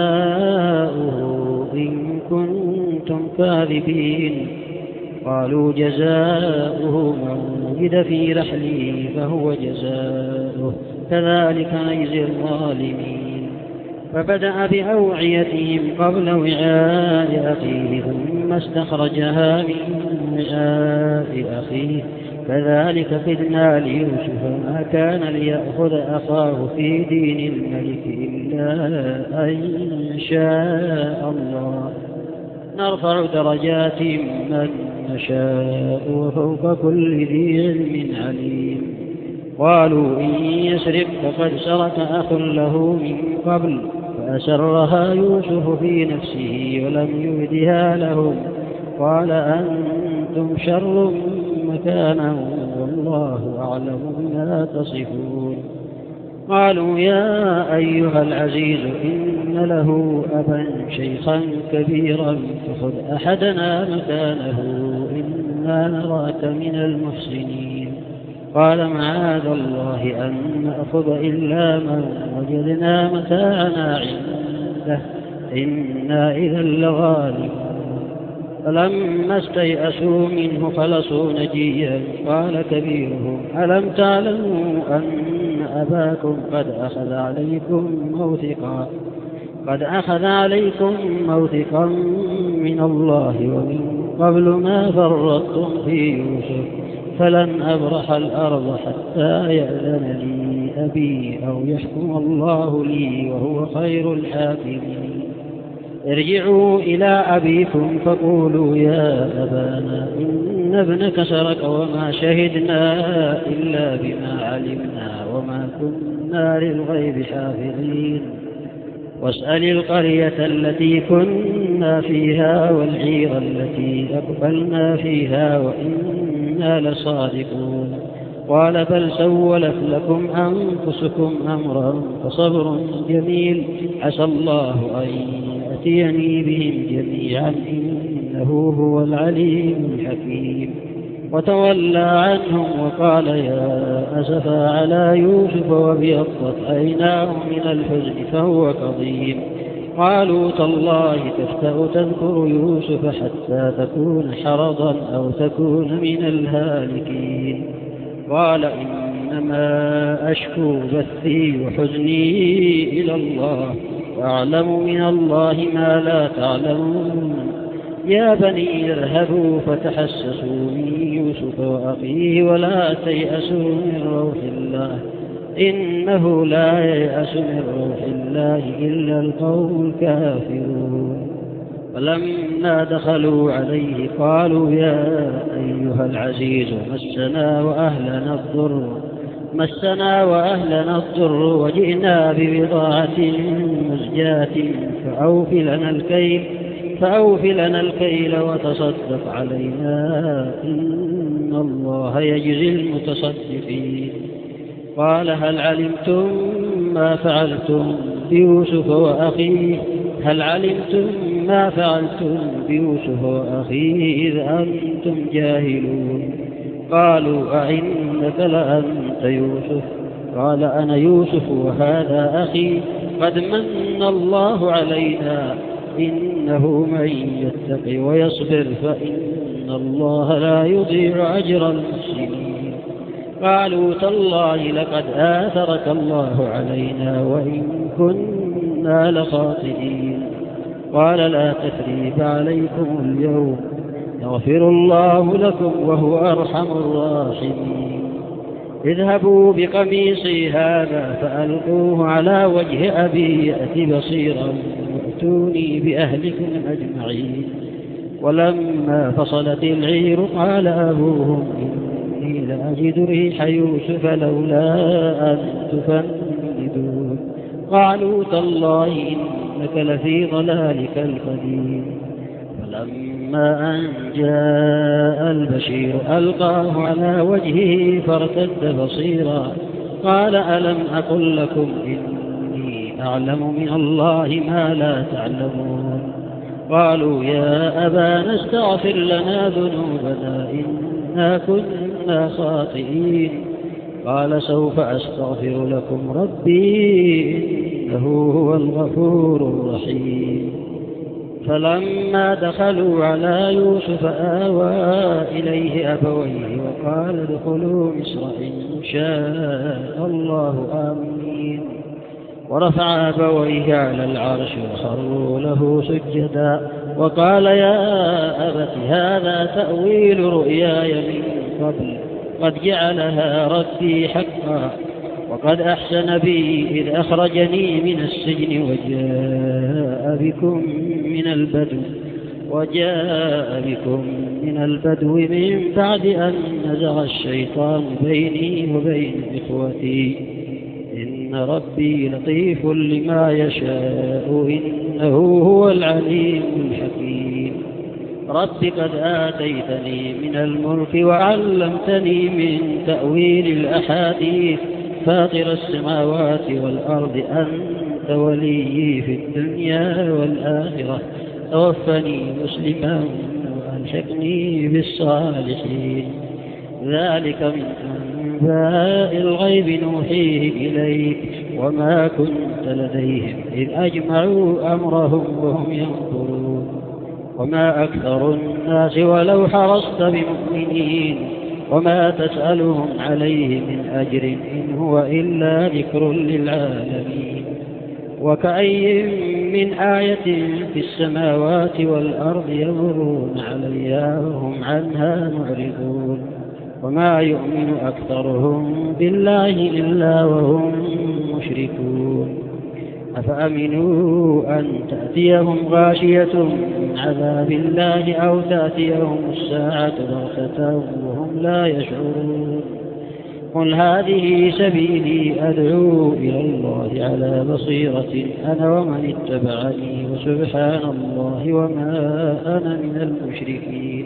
جزاؤه إن كنتم كاذبين؟ قالوا جزاؤه من وجد في رحله فهو جزاؤه كذلك نجزي الظالمين. فبدأ بأوعيتهم قبل وعاء أخيه ثم استخرجها من وعاء أخيه كذلك كدنا ليوسف ما كان ليأخذ أخاه في دين الملك إلا أن شاء الله نرفع درجات من نشاء وفوق كل ذي علم عليم. قالوا إن يسرق فقد سرق أخ له من قبل فأسرها يوسف في نفسه ولم يبدها لهم. قال أنتم شر مكانا والله أعلم بما تصفون. قالوا يا أيها العزيز إن له أبا شيخا كبيرا فخذ أحدنا مكانه إنا نراك من المحسنين. قال معاذ الله أن نأخذ إلا من وجدنا متاعنا عنده إنا إذا لغالبون. فلما استيئسوا منه خلصوا نجيا قال كبيرهم ألم تعلموا أن أباكم قد أخذ عليكم موثقا قد أخذ عليكم موثقا من الله ومن قبل ما فرطتم في يوسف فلن أبرح الأرض حتى يأذن لي أبي أو يحكم الله لي وهو خير الحاكمين. ارجعوا إلى أبيكم فقولوا يا أبانا إن ابنك سرق وما شهدنا إلا بما علمنا وما كنا للغيب حافظين. واسأل القرية التي كنا فيها والعير التي أقبلنا فيها وإنا لصادقون. قال بل سولت لكم أنفسكم أمرا فصبر جميل عسى الله أن يأتيني بهم جميعا إنه هو العليم الحكيم. وتولى عنهم وقال يا أسفا على يوسف وابيضت عيناه من الحزن فهو كظيم. قالوا تالله تفتأ تذكر يوسف حتى تكون حرضا أو تكون من الهالكين. قال إنما أشكو بثي وحزني إلى الله وأعلم من الله ما لا تعلمون. يا بني اذهبوا فتحسسوا من يوسف وأخيه ولا تيأسوا من روح الله إنه لا ييأس من روح الله إلا القوم الكافرون. فلما دخلوا عليه قالوا يا أيها العزيز مسنا وأهلنا الضر مسنا وأهلنا الضر وجئنا ببضاعة مزجاة فأوف لنا الكيل فأوف لنا الكيل وتصدق علينا إن الله يجزي المتصدقين. قال هل علمتم ما فعلتم بيوسف وأخيه هل علمتم ما فعلتم بيوسف وأخيه إذ أنتم جاهلون. قالوا أئنك لأنت يوسف قال أنا يوسف وهذا أخي قد من الله علينا إنه من يتقي ويصبر فإن الله لا يضيع أجر المحسنين. قالوا تالله لقد آثرك الله علينا وإن كنا لخاطئين. قال لا تثريب عليكم اليوم يغفر الله لكم وهو أرحم الراحمين. اذهبوا بقميصي هذا فألقوه على وجه أبي يأت بصيرا وأتوني بأهلكم أجمعين. ولما فصلت العير قال أبوهم إني لأجد ريح يوسف لولا أن تفندون. قالوا تالله إنك لفي ضلالك القديم. فلما أن جاء البشير ألقاه على وجهه فارتد بصيرا قال ألم أقل لكم إني أعلم من الله ما لا تعلمون. قالوا يا أبانا استغفر لنا ذنوبنا إنا كنا خاطئين. قال سوف أستغفر لكم ربي إنه هو الغفور الرحيم. فلما دخلوا على يوسف آوى إليه أبويه وقال ادخلوا مصر إن شاء الله آمين. ورفع أبويه على العرش وخروا له سجدا وقال يا أبت هذا تأويل رؤياي من قبل قد جعلها ربي حقا وقد أحسن بي إذ أخرجني من السجن وجاء بكم من البدو وجاء بكم من البدو من بعد أن نزغ الشيطان بيني وبين إخوتي إن ربي لطيف لما يشاء إنه هو العليم الحكيم. رب قد آتيتني من الملك وعلمتني من تأويل الأحاديث فاطر السماوات والأرض أنت ولي في الدنيا والآخرة توفني مسلما وألحقني بالصالحين. ذلك من أنباء الغيب نوحيه إليك وما كنت لديهم إذ أجمعوا أمرهم وهم ينظرون. وما أكثر الناس ولو حرصت بمؤمنين وما تسألهم عليه من أجر إن هو إلا ذكر للعالمين. وكأي من آية في السماوات والأرض يمرون عليها وهم عنها معرضون. وما يؤمن أكثرهم بالله إلا وهم مشركون. أفأمنوا أن تأتيهم غاشية من عذاب الله أو تأتيهم الساعة بغتة وهم لا يشعرون. قل هذه سبيلي أدعو إلى الله على بصيرة أنا ومن اتبعني وسبحان الله وما أنا من المشركين.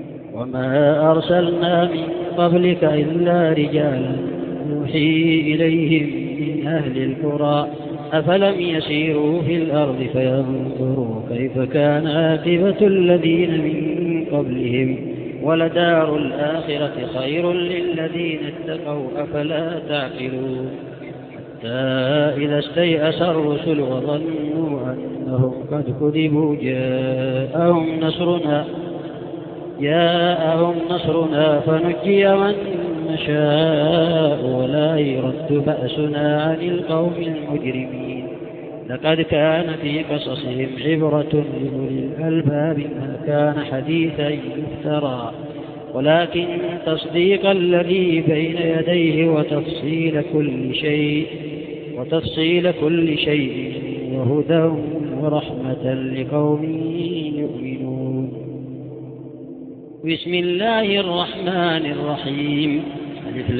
وما أرسلنا من قبلك إلا رجالا نوحي إليهم من أهل القرى أفلم يسيروا في الأرض فينظروا كيف كان عاقبة الذين من قبلهم ولدار الآخرة خير للذين اتقوا أفلا تعقلون. حتى إذا استيأس الرسل وظنوا أنهم قد كذبوا جاءهم نصرنا جاءهم نصرنا فنجي من نشاء ولا يرد بأسنا عن القوم المجرمين. لقد كان في قصصهم عبرة لأولي الألباب ما كان حديثا يفترى ولكن تصديق الذي بين يديه وتفصيل كل شيء وتفصيل كل شيء وهدى ورحمة لقوم يؤمنون. بسم الله الرحمن الرحيم. ألف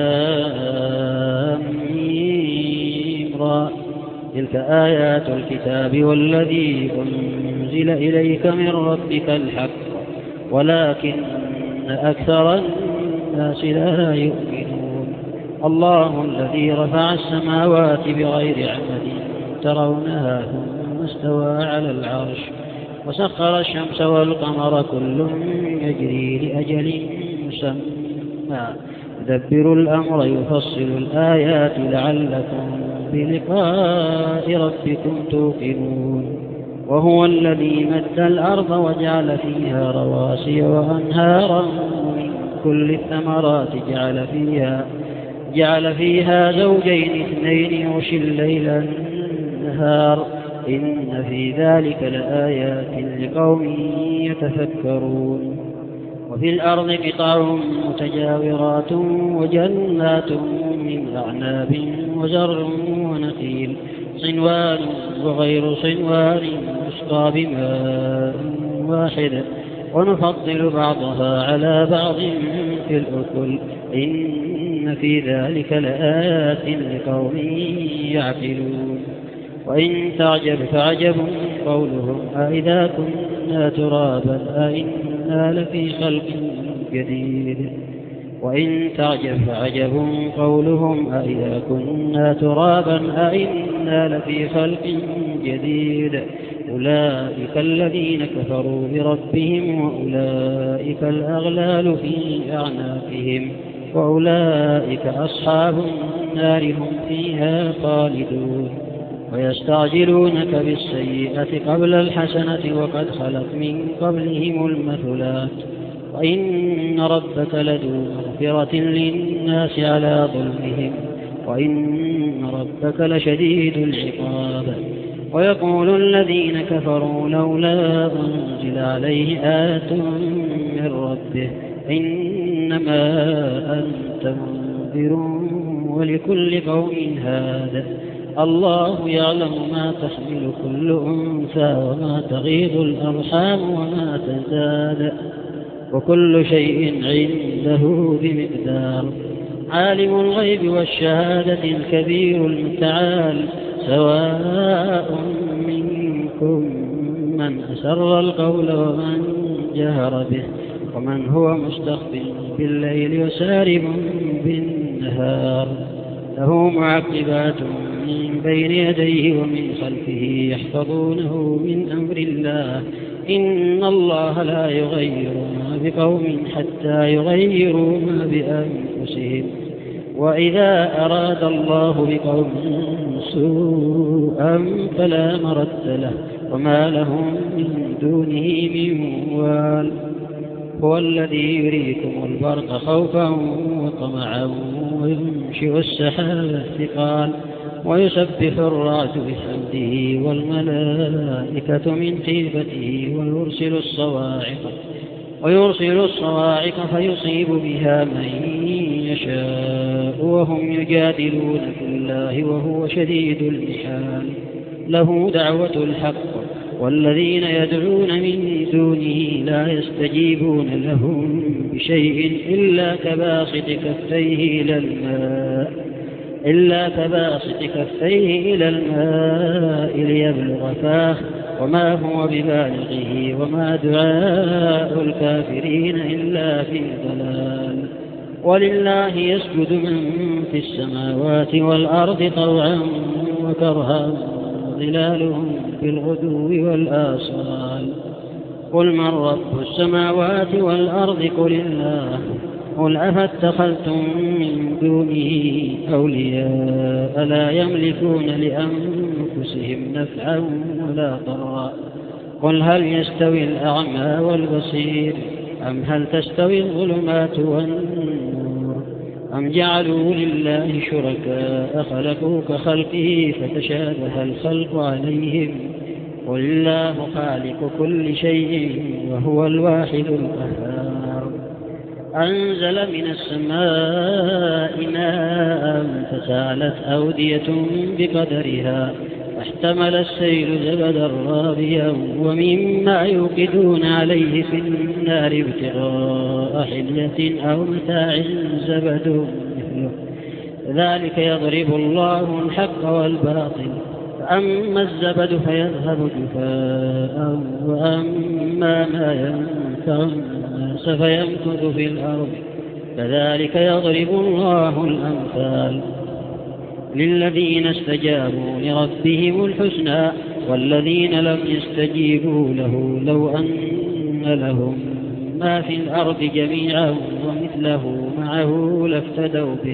لام ميم را. تلك آيات الكتاب والذي أنزل إليك من ربك الحق ولكن أكثر الناس لا يؤمنون. الله الذي رفع السماوات بغير عمد ترونها ثم استوى على العرش وسخر الشمس والقمر كل يجري لأجل مسمى يدبر الأمر يفصل الآيات لعلكم بلقاء ربكم توقنون. وهو الذي مد الأرض وجعل فيها رواسي وأنهارا من كل الثمرات جعل فيها جعل فيها زوجين اثنين يغشي الليل النهار إن في ذلك لآيات لقوم يتفكرون. وفي الأرض قطع متجاورات وجنات من أعناب وزرع ونخيل صنوان وغير صنوان يسقى بماء واحد ونفضل بعضها على بعض في الأكل إن في ذلك لآيات لقوم يعقلون. وإن تعجب فعجب قولهم أإذا كنا ترابا أإنا لفي خلق جديد وإن تعجب فعجب قولهم أإذا كنا ترابا أإنا لفي خلق جديد أولئك الذين كفروا بربهم وأولئك الأغلال في أعناقهم وأولئك أصحاب النار هم فيها خالدون. ويستعجلونك بالسيئة قبل الحسنة وقد خلت من قبلهم المثلات وإن ربك لذو مغفرة للناس على ظلمهم وإن ربك لشديد العقاب. ويقول الذين كفروا لولا أنزل عليه آية من ربه إنما أنت منذر ولكل قوم هاد الله يعلم ما تحمل كل أنثى وما تغيض الأرحام وما تزداد وكل شيء عنده بمقدار. عالم الغيب والشهادة الكبير المتعال سواء منكم من أسر القول ومن جهر به ومن هو مستخف بالليل وسارب بالنهار له معقبات من بين يديه ومن خلفه يحفظونه من أمر الله إن الله لا يغير ما بقوم حتى يغيروا ما بأنفسهم وإذا أراد الله بقوم سوءا فلا مرد له وما لهم من دونه من وال. هو الذي يريكم البرق خوفا وطمعا وينشئ السحاب الثقال ويسبح الرعد بحمده والملائكة من خيفته ويرسل الصواعق ويرسل الصواعق فيصيب بها من يشاء وهم يجادلون في الله وهو شديد المحال. له دعوة الحق والذين يدعون من دونه لا يستجيبون لهم بشيء إلا كباسط كفيه إلى الماء إلا كباسط كفيه إلى الماء ليبلغ فاه وما هو ببالغه وما دعاء الكافرين إلا في ضلال. ولله يسجد من في السماوات والأرض طوعا وكرها ظلالهم بالغدو والآصال. قل من رب السماوات والأرض قل الله قل أفاتخذتم من دونه أولياء لا يملكون لأنفسهم نفعا ولا ضرا قل هل يستوي الأعمى والبصير أم هل تستوي الظلمات والنور أم جعلوا لله شركاء خلقوا كخلقه فتشابه الخلق عليهم قل الله خالق كل شيء وهو الواحد القهار. أنزل من السماء ماء فسالت أودية بقدرها احتمل السيل زبدا رابيا ومما يوقدون عليه في النار ابتغاء حلية أو متاع زبد مثله ذلك يضرب الله الحق والباطل فأما الزبد فيذهب جفاء وأما ما ينفع الناس فيمكث في الأرض كذلك يضرب الله الأمثال للذين استجابوا لربهم الحسنى والذين لم يستجيبوا له لو أن لهم ما في الأرض جميعا ومثله معه لافتدوا به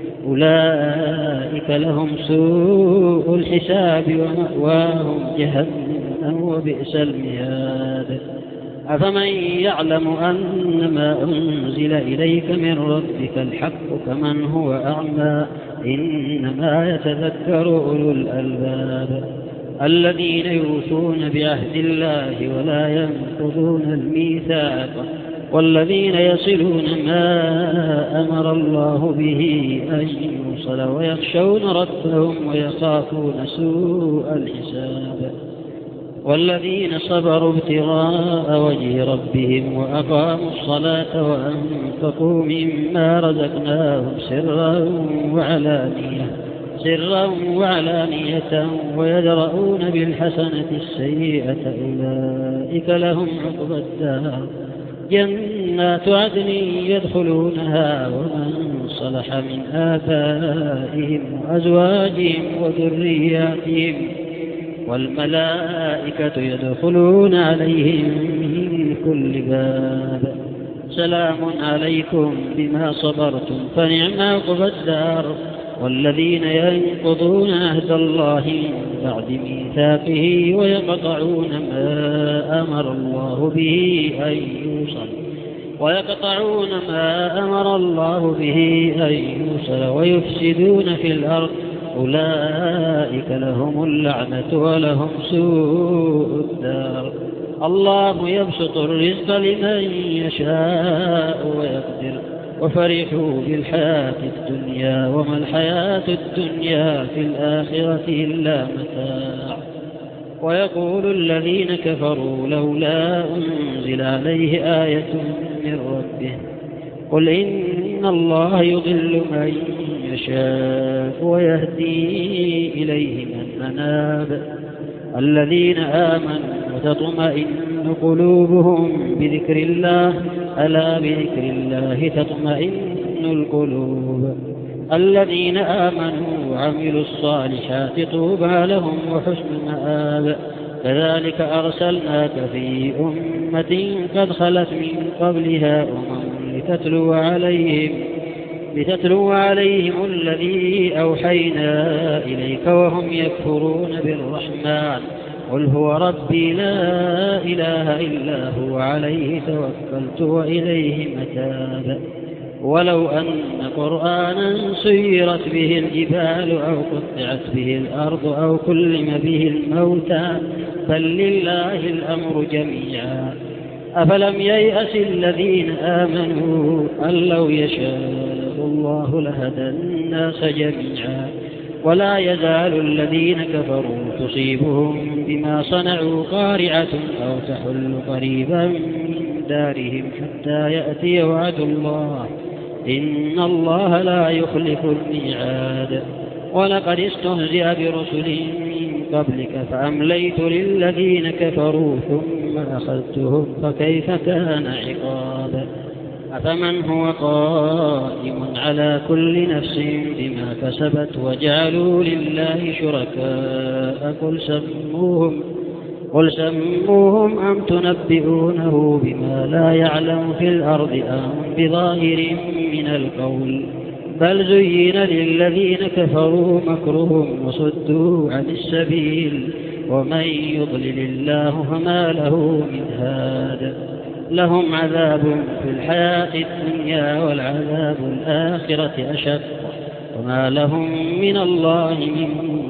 أولئك لهم سوء الحساب ومأواهم جهنم وبئس المهاد أفمن يعلم أن ما أنزل إليك من ربك الحق كمن هو أعمى إنما يتذكر أولو الألباب الذين يوفون بعهد الله ولا ينقضون الميثاق والذين يصلون ما أمر الله به أن يوصل ويخشون ربهم ويخافون سوء الحساب والذين صبروا ابتغاء وجه ربهم وأقاموا الصلاة وأنفقوا مما رزقناهم سرا وعلانية سرا وعلانية ويدرؤون بالحسنة السيئة أولئك لهم عقبى الدار جنات عدن يدخلونها ومن صلح من آبائهم وأزواجهم وذرياتهم والملائكة يدخلون عليهم من كل باب سلام عليكم بما صبرتم فنعم عقبى الدار والذين ينقضون عهد الله من بعد ميثاقه ويقطعون ما أمر الله به أن يوصل ويقطعون ما أمر الله به أن يوصل ويفسدون في الأرض أولئك لهم اللعنة ولهم سوء الدار الله يبسط الرزق لمن يشاء ويقدر وفرحوا بالحياة الدنيا وما الحياة الدنيا في الآخرة إلا متاع ويقول الذين كفروا لولا أنزل عليه آية من ربه قل إن الله يضل من يشاء ويهدي إليه من أناب الذين آمنوا وتطمئن قلوبهم بذكر الله ألا بذكر الله تطمئن القلوب الذين آمنوا وعملوا الصالحات طوبى لهم وحسن مآب كذلك أرسلناك في أمة قد خلت من قبلها أمم لتتلو عليهم لتتلو عليهم الذي أوحينا إليك وهم يكفرون بالرحمن قل هو ربي لا إله إلا هو عليه توكلت وإليه متاب ولو أن قرآنا سيرت به الجبال أو قطعت به الأرض أو كلم به الموتى بل لله الأمر جميعا أفلم ييأس الذين آمنوا أن لو يشاء الله لهدى الناس جميعا ولا يزال الذين كفروا تصيبهم بما صنعوا قارعة أو تحل قريبا من دارهم حتى يأتي وعد الله إن الله لا يخلف الميعاد ولقد استهزئ برسل من قبلك فأمليت للذين كفروا ثم أخذتهم فكيف كان عقاب أفمن هو قائم على كل نفس بما كسبت وجعلوا لله شركاء قل سموهم قل سموهم أم تنبئونه بما لا يعلم في الأرض أم بظاهر من القول بل زين للذين كفروا مكرهم وصدوا عن السبيل ومن يضلل الله فما له من هاد لهم عذاب في الحياة الدنيا والعذاب الآخرة أشق وما لهم من الله من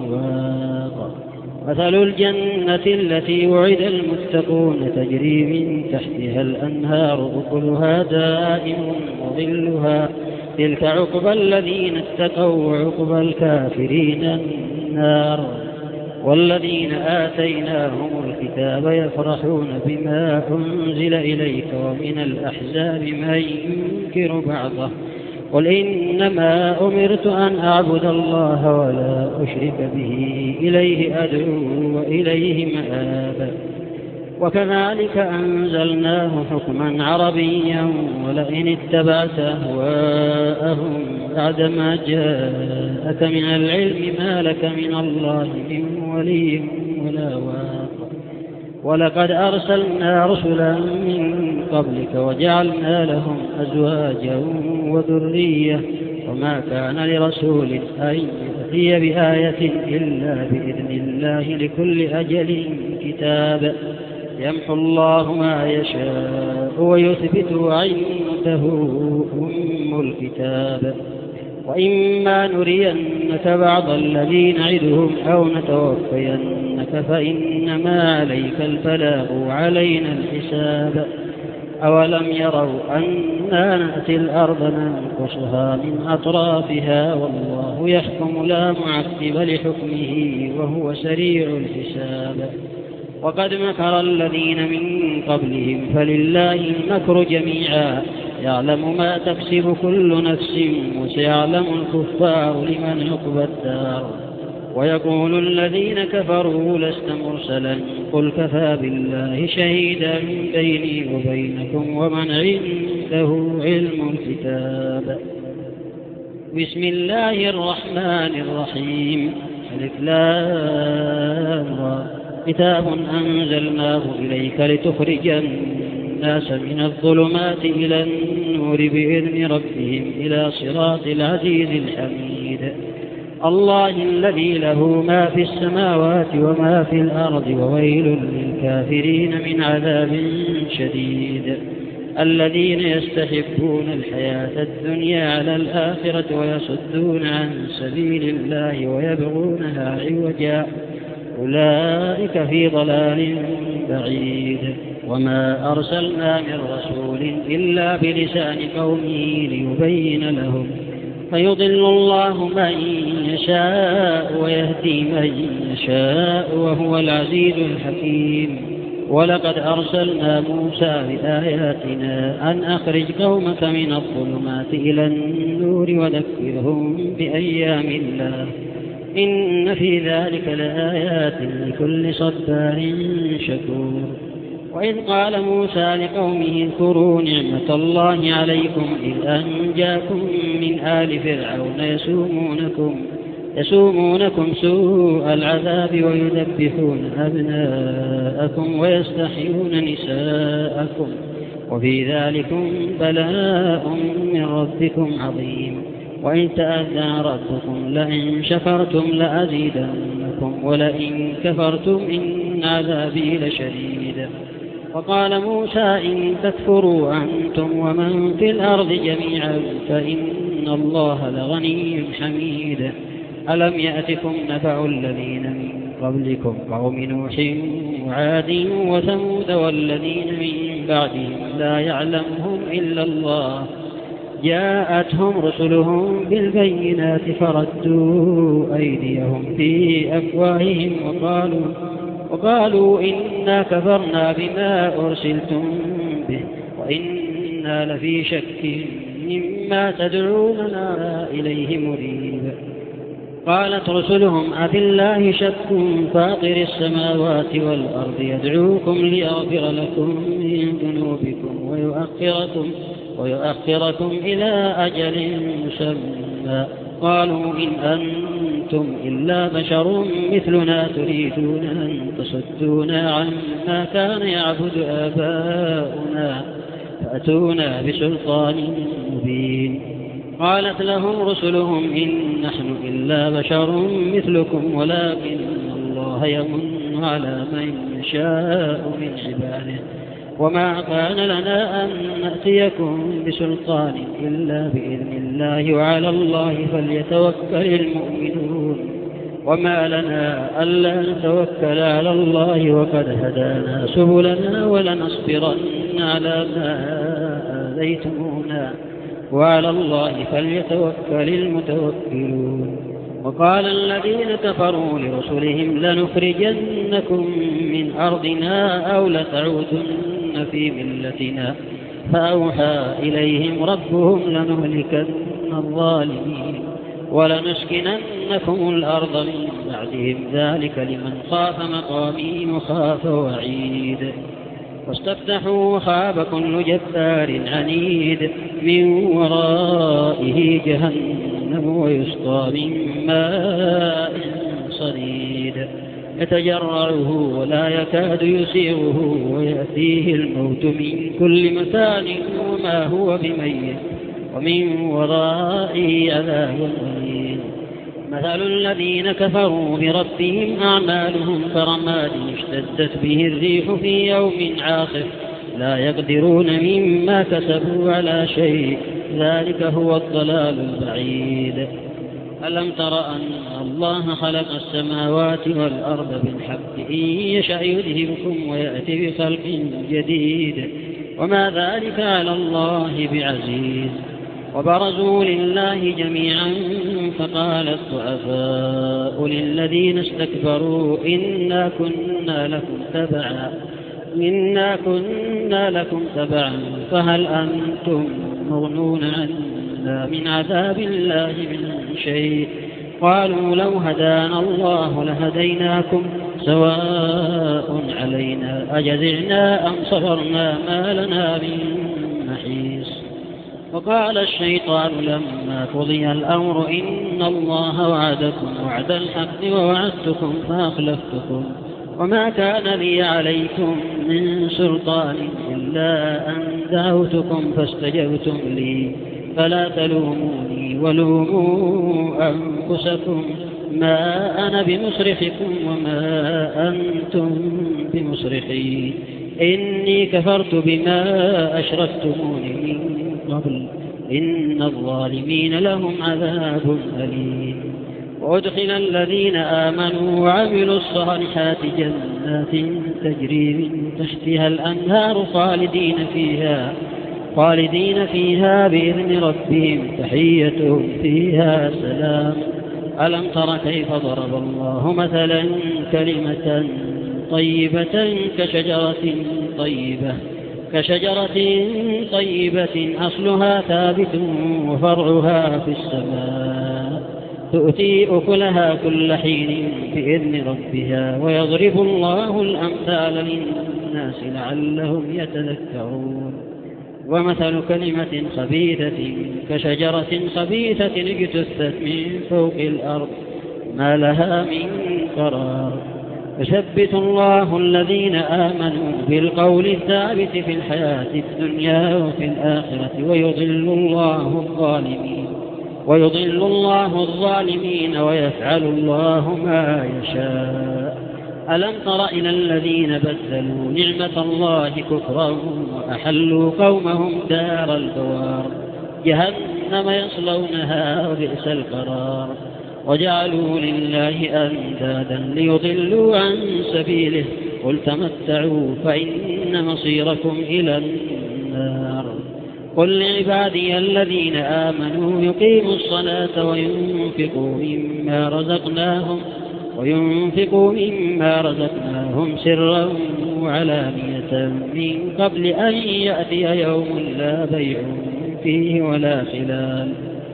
واق مثل الجنة التي وعد المتقون تجري من تحتها الأنهار أكلها دائم وظلها تلك عقبى الذين اتقوا وعقبى الكافرين النار والذين آتيناهم الكتاب يفرحون بما أنزل إليك ومن الأحزاب من ينكر بعضه قل إنما أمرت أن أعبد الله ولا أشرك به إليه أدعو وإليه مآب وكذلك أنزلناه حكما عربيا ولئن اتبعت أهواءهم بعدما جاءك من العلم ما لك من الله من ولي ولا واق ولقد أرسلنا رسلا من قبلك وجعلنا لهم أزواجا وذرية وما كان لرسول أن يأتي بآية إلا بإذن الله لكل أجل كتاب يمحو الله ما يشاء ويثبت عنده أم الكتاب وإما نرينك بعض الذي نعدهم أو نتوفينك فإنما عليك البلاغ وعلينا الحساب أولم يروا أنا نأتي الأرض ننقصها من أطرافها والله يحكم لا معقب لحكمه وهو سريع الحساب وقد مكر الذين من قبلهم فلله المكر جميعا يعلم ما تكسب كل نفس وسيعلم الكفار لمن عقبى الدار ويقول الذين كفروا لست مرسلا قل كفى بالله شهيدا بيني وبينكم ومن عنده علم الكتاب بسم الله الرحمن الرحيم ألف لام را كتاب أنزلناه إليك لتخرج الناس من الظلمات إلى النور بإذن ربهم إلى صراط العزيز الحميد الله الذي له ما في السماوات وما في الأرض وويل للكافرين من عذاب شديد الذين يستحبون الحياة الدنيا على الآخرة ويصدون عن سبيل الله ويبغونها عوجا أولئك في ضلال بعيد وما أرسلنا من رسول إلا بلسان قومه ليبين لهم فيضل الله من يشاء ويهدي من يشاء وهو العزيز الحكيم ولقد أرسلنا موسى بآياتنا أن أخرج قومك من الظلمات إلى النور وذكرهم بأيام الله إن في ذلك لآيات لكل صبار شكور وإذ قال موسى لقومه اذكروا نعمة الله عليكم إذ أنجاكم من آل فرعون يسومونكم, يسومونكم سوء العذاب ويذبحون أبناءكم ويستحيون نساءكم وفي ذلكم بلاء من ربكم عظيم وإن تأذن ربكم لئن شكرتم لأزيدنكم ولئن كفرتم إن عذابي لشديد وقال موسى إن تكفروا أنتم ومن في الأرض جميعا فإن الله لغني حميد ألم يأتكم نبأ الذين من قبلكم قوم نوح وعاد وثمود والذين من بعدهم لا يعلمهم إلا الله جاءتهم رسلهم بالبينات فردوا أيديهم في أفواههم وقالوا, وقالوا إنا كفرنا بما أرسلتم به وإنا لفي شك مما تدعوننا إليه مريب قالت رسلهم أفي الله شك فاطر السماوات والأرض يدعوكم ليغفر لكم من ذنوبكم ويؤخركم ويؤخركم إلى أجل مسمى قالوا إن أنتم إلا بشر مثلنا تريدون أن تصدونا عما كان يعبد آباؤنا فأتونا بسلطان مبين قالت لهم رسلهم إن نحن إلا بشر مثلكم ولكن الله يمن على من يشاء من عباده وما كان لنا أن نأتيكم بسلطان إلا بإذن الله وعلى الله فليتوكل المؤمنون وما لنا ألا نتوكل على الله وقد هدانا سبلنا ولنصبرن على ما آذيتمونا وعلى الله فليتوكل المتوكلون وقال الذين كفروا لرسلهم لنخرجنكم من أرضنا أو لتعودن في ملتنا فأوحى إليهم ربهم لنهلكن الظالمين ولنسكننكم الأرض من بعدهم ذلك لمن خاف مقامي وخاف وعيد واستفتحوا خاب كل جبار عنيد من ورائه جهنم ويسقى من ماء صديد يتجرعه ولا يكاد يسيغه ويأتيه الموت من كل مكان وما هو بميت ومن ورائه عذاب أليم مثل الذين كفروا بربهم أعمالهم كرماد اشتدت به الريح في يوم عاصف لا يقدرون مما كسبوا على شيء ذلك هو الضلال البعيد ألم تر أن الله خلق السماوات والأرض بالحق إن يشأ يذهبكم ويأتي بخلق جديد وما ذلك على الله بعزيز وبرزوا لله جميعا فقال الضعفاء للذين استكبروا إنا كنا لكم تبعا إنا كنا لكم تبعا فهل أنتم مغنون عنا من عذاب الله من شيء قالوا لو هدانا الله لهديناكم سواء علينا أجزعنا أم صبرنا ما لنا من محيص وقال الشيطان لما قضي الأمر إن الله وعدكم وعد الحق ووعدتكم فأخلفتكم وما كان لي عليكم من سلطان إلا أن دعوتكم فاستجبتم لي فلا تلوموني ولوموا أنفسكم ما أنا بمصرخكم وما أنتم بمصرخي إني كفرت بما أشركتمون من قبل إن الظالمين لهم عذاب أليم وأدخل الذين آمنوا وعملوا الصالحات جنات تجري من تحتها الأنهار خالدين فيها خالدين فيها بإذن ربهم تحيتهم فيها سلام ألم تر كيف ضرب الله مثلا كلمة طيبة كشجرة طيبة كشجرة طيبة أصلها ثابت وفرعها في السماء تؤتي أكلها كل حين بإذن ربها ويضرب الله الأمثال للناس لعلهم يتذكرون ومثل كلمة خبيثة كشجرة خبيثة اجتثت من فوق الأرض ما لها من قرار يثبت الله الذين آمنوا بالقول الثابت في الحياة الدنيا وفي الآخرة ويضل الله الظالمين ويضل الله الظالمين ويفعل الله ما يشاء ألم تر إلى الذين بدلوا نعمة الله كفرا وأحلوا قومهم دار البوار جهنم يصلونها وبئس القرار وجعلوا لله أندادا ليضلوا عن سبيله قل تمتعوا فإن مصيركم إلى النار قل لعبادي الذين آمنوا يقيموا الصلاة وينفقوا مما رزقناهم وينفقوا مما رزقناهم سرا وعلانية من قبل أن يأتي يوم لا بيع فيه ولا خلال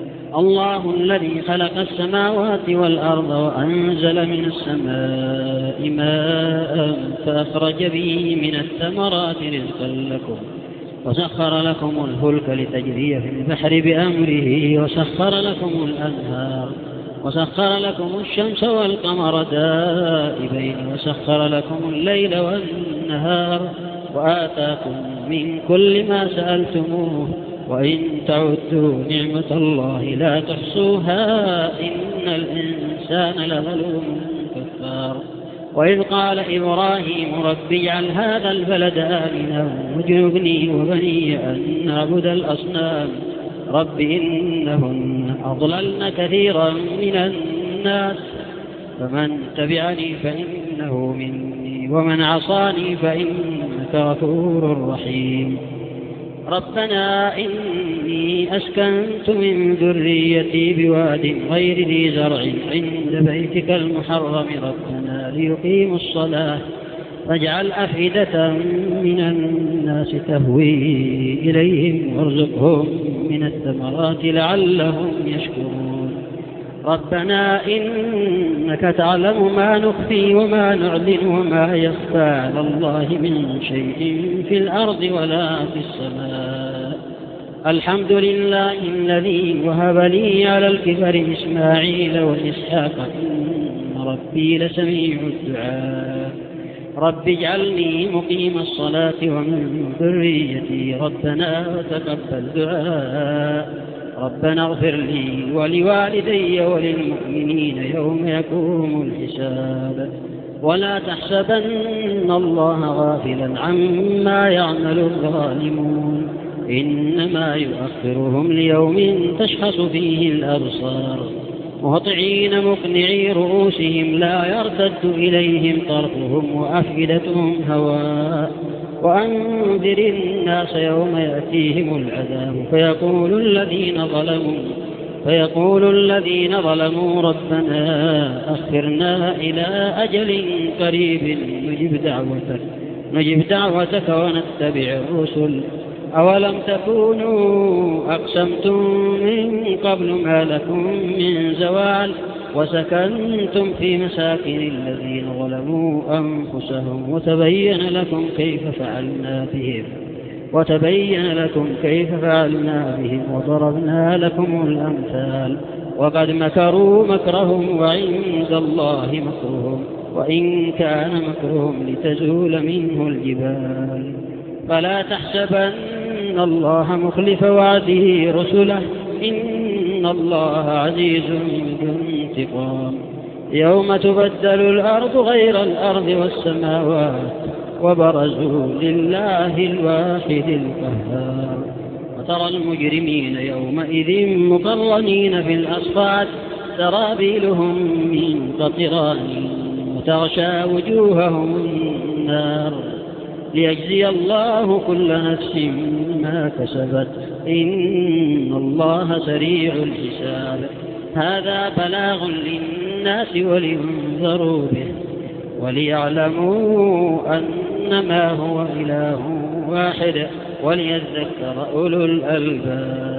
الله الذي خلق السماوات والأرض وأنزل من السماء ماء فأخرج به من الثمرات رزقا لكم وسخر لكم الفلك لتجري في البحر بأمره وسخر لكم الأنهار وسخر لكم الشمس والقمر دائبين وسخر لكم الليل والنهار وآتاكم من كل ما سألتموه وإن تعدوا نعمة الله لا تحصوها إن الإنسان لظلوم كفار وإذ قال إبراهيم رب اجعل هذا البلد آمنا واجنبني وبني أن نعبد الأصنام رب إنهن أضللن كثيرا من الناس فمن تبعني فإنه مني ومن عصاني فإنك غفور رحيم ربنا إني أسكنت من ذريتي بواد غير ذي زرع عند بيتك المحرم ربنا ليقيموا الصلاة فاجعل أفئدة من الناس تهوي إليهم وارزقهم من الثمرات لعلهم يشكرون ربنا إنك تعلم ما نخفي وما نعلن وما يخفى على الله من شيء في الأرض ولا في السماء الحمد لله الذي وهب لي على الكبر إسماعيل وإسحاق إن ربي لسميع الدعاء رب اجعلني مقيم الصلاة ومن ذريتي ربنا وتقبل دعاء ربنا اغفر لي ولوالدي وللمؤمنين يوم يقوم الحساب ولا تحسبن الله غافلا عما يعمل الظالمون إنما يؤخرهم ليوم تشخص فيه الأبصار مهطعين مقنعي رؤوسهم لا يرتد إليهم طرفهم وأفئدتهم هواء وأنذر الناس يوم يأتيهم العذاب فيقول الذين ظلموا فيقول الذين ظلموا ربنا أخرنا إلى أجل قريب نجب دعوتك نجب دعوتك ونتبع الرسل أولم تكونوا أقسمتم من قبل ما لكم من زوال وسكنتم في مساكن الذين ظلموا أنفسهم وتبين لكم كيف فعلنا بهم وتبين لكم كيف فعلنا بهم وضربنا لكم الأمثال وقد مكروا مكرهم وعند الله مكرهم وإن كان مكرهم لتزول منه الجبال فلا تحسبن الله مخلف وعده رسله إن الله عزيز ذو انتقام يوم تبدل الأرض غير الأرض والسماوات وبرزوا لله الواحد القهار وترى المجرمين يومئذ مقرنين في الأصفاد سرابيلهم من قطران وتغشى وجوههم النار ليجزي الله كل نفس ما كسبت إن الله سريع الحساب هذا بلاغ للناس ولينذروا به وليعلموا أنما هو إله واحد وليذكر أولو الألباب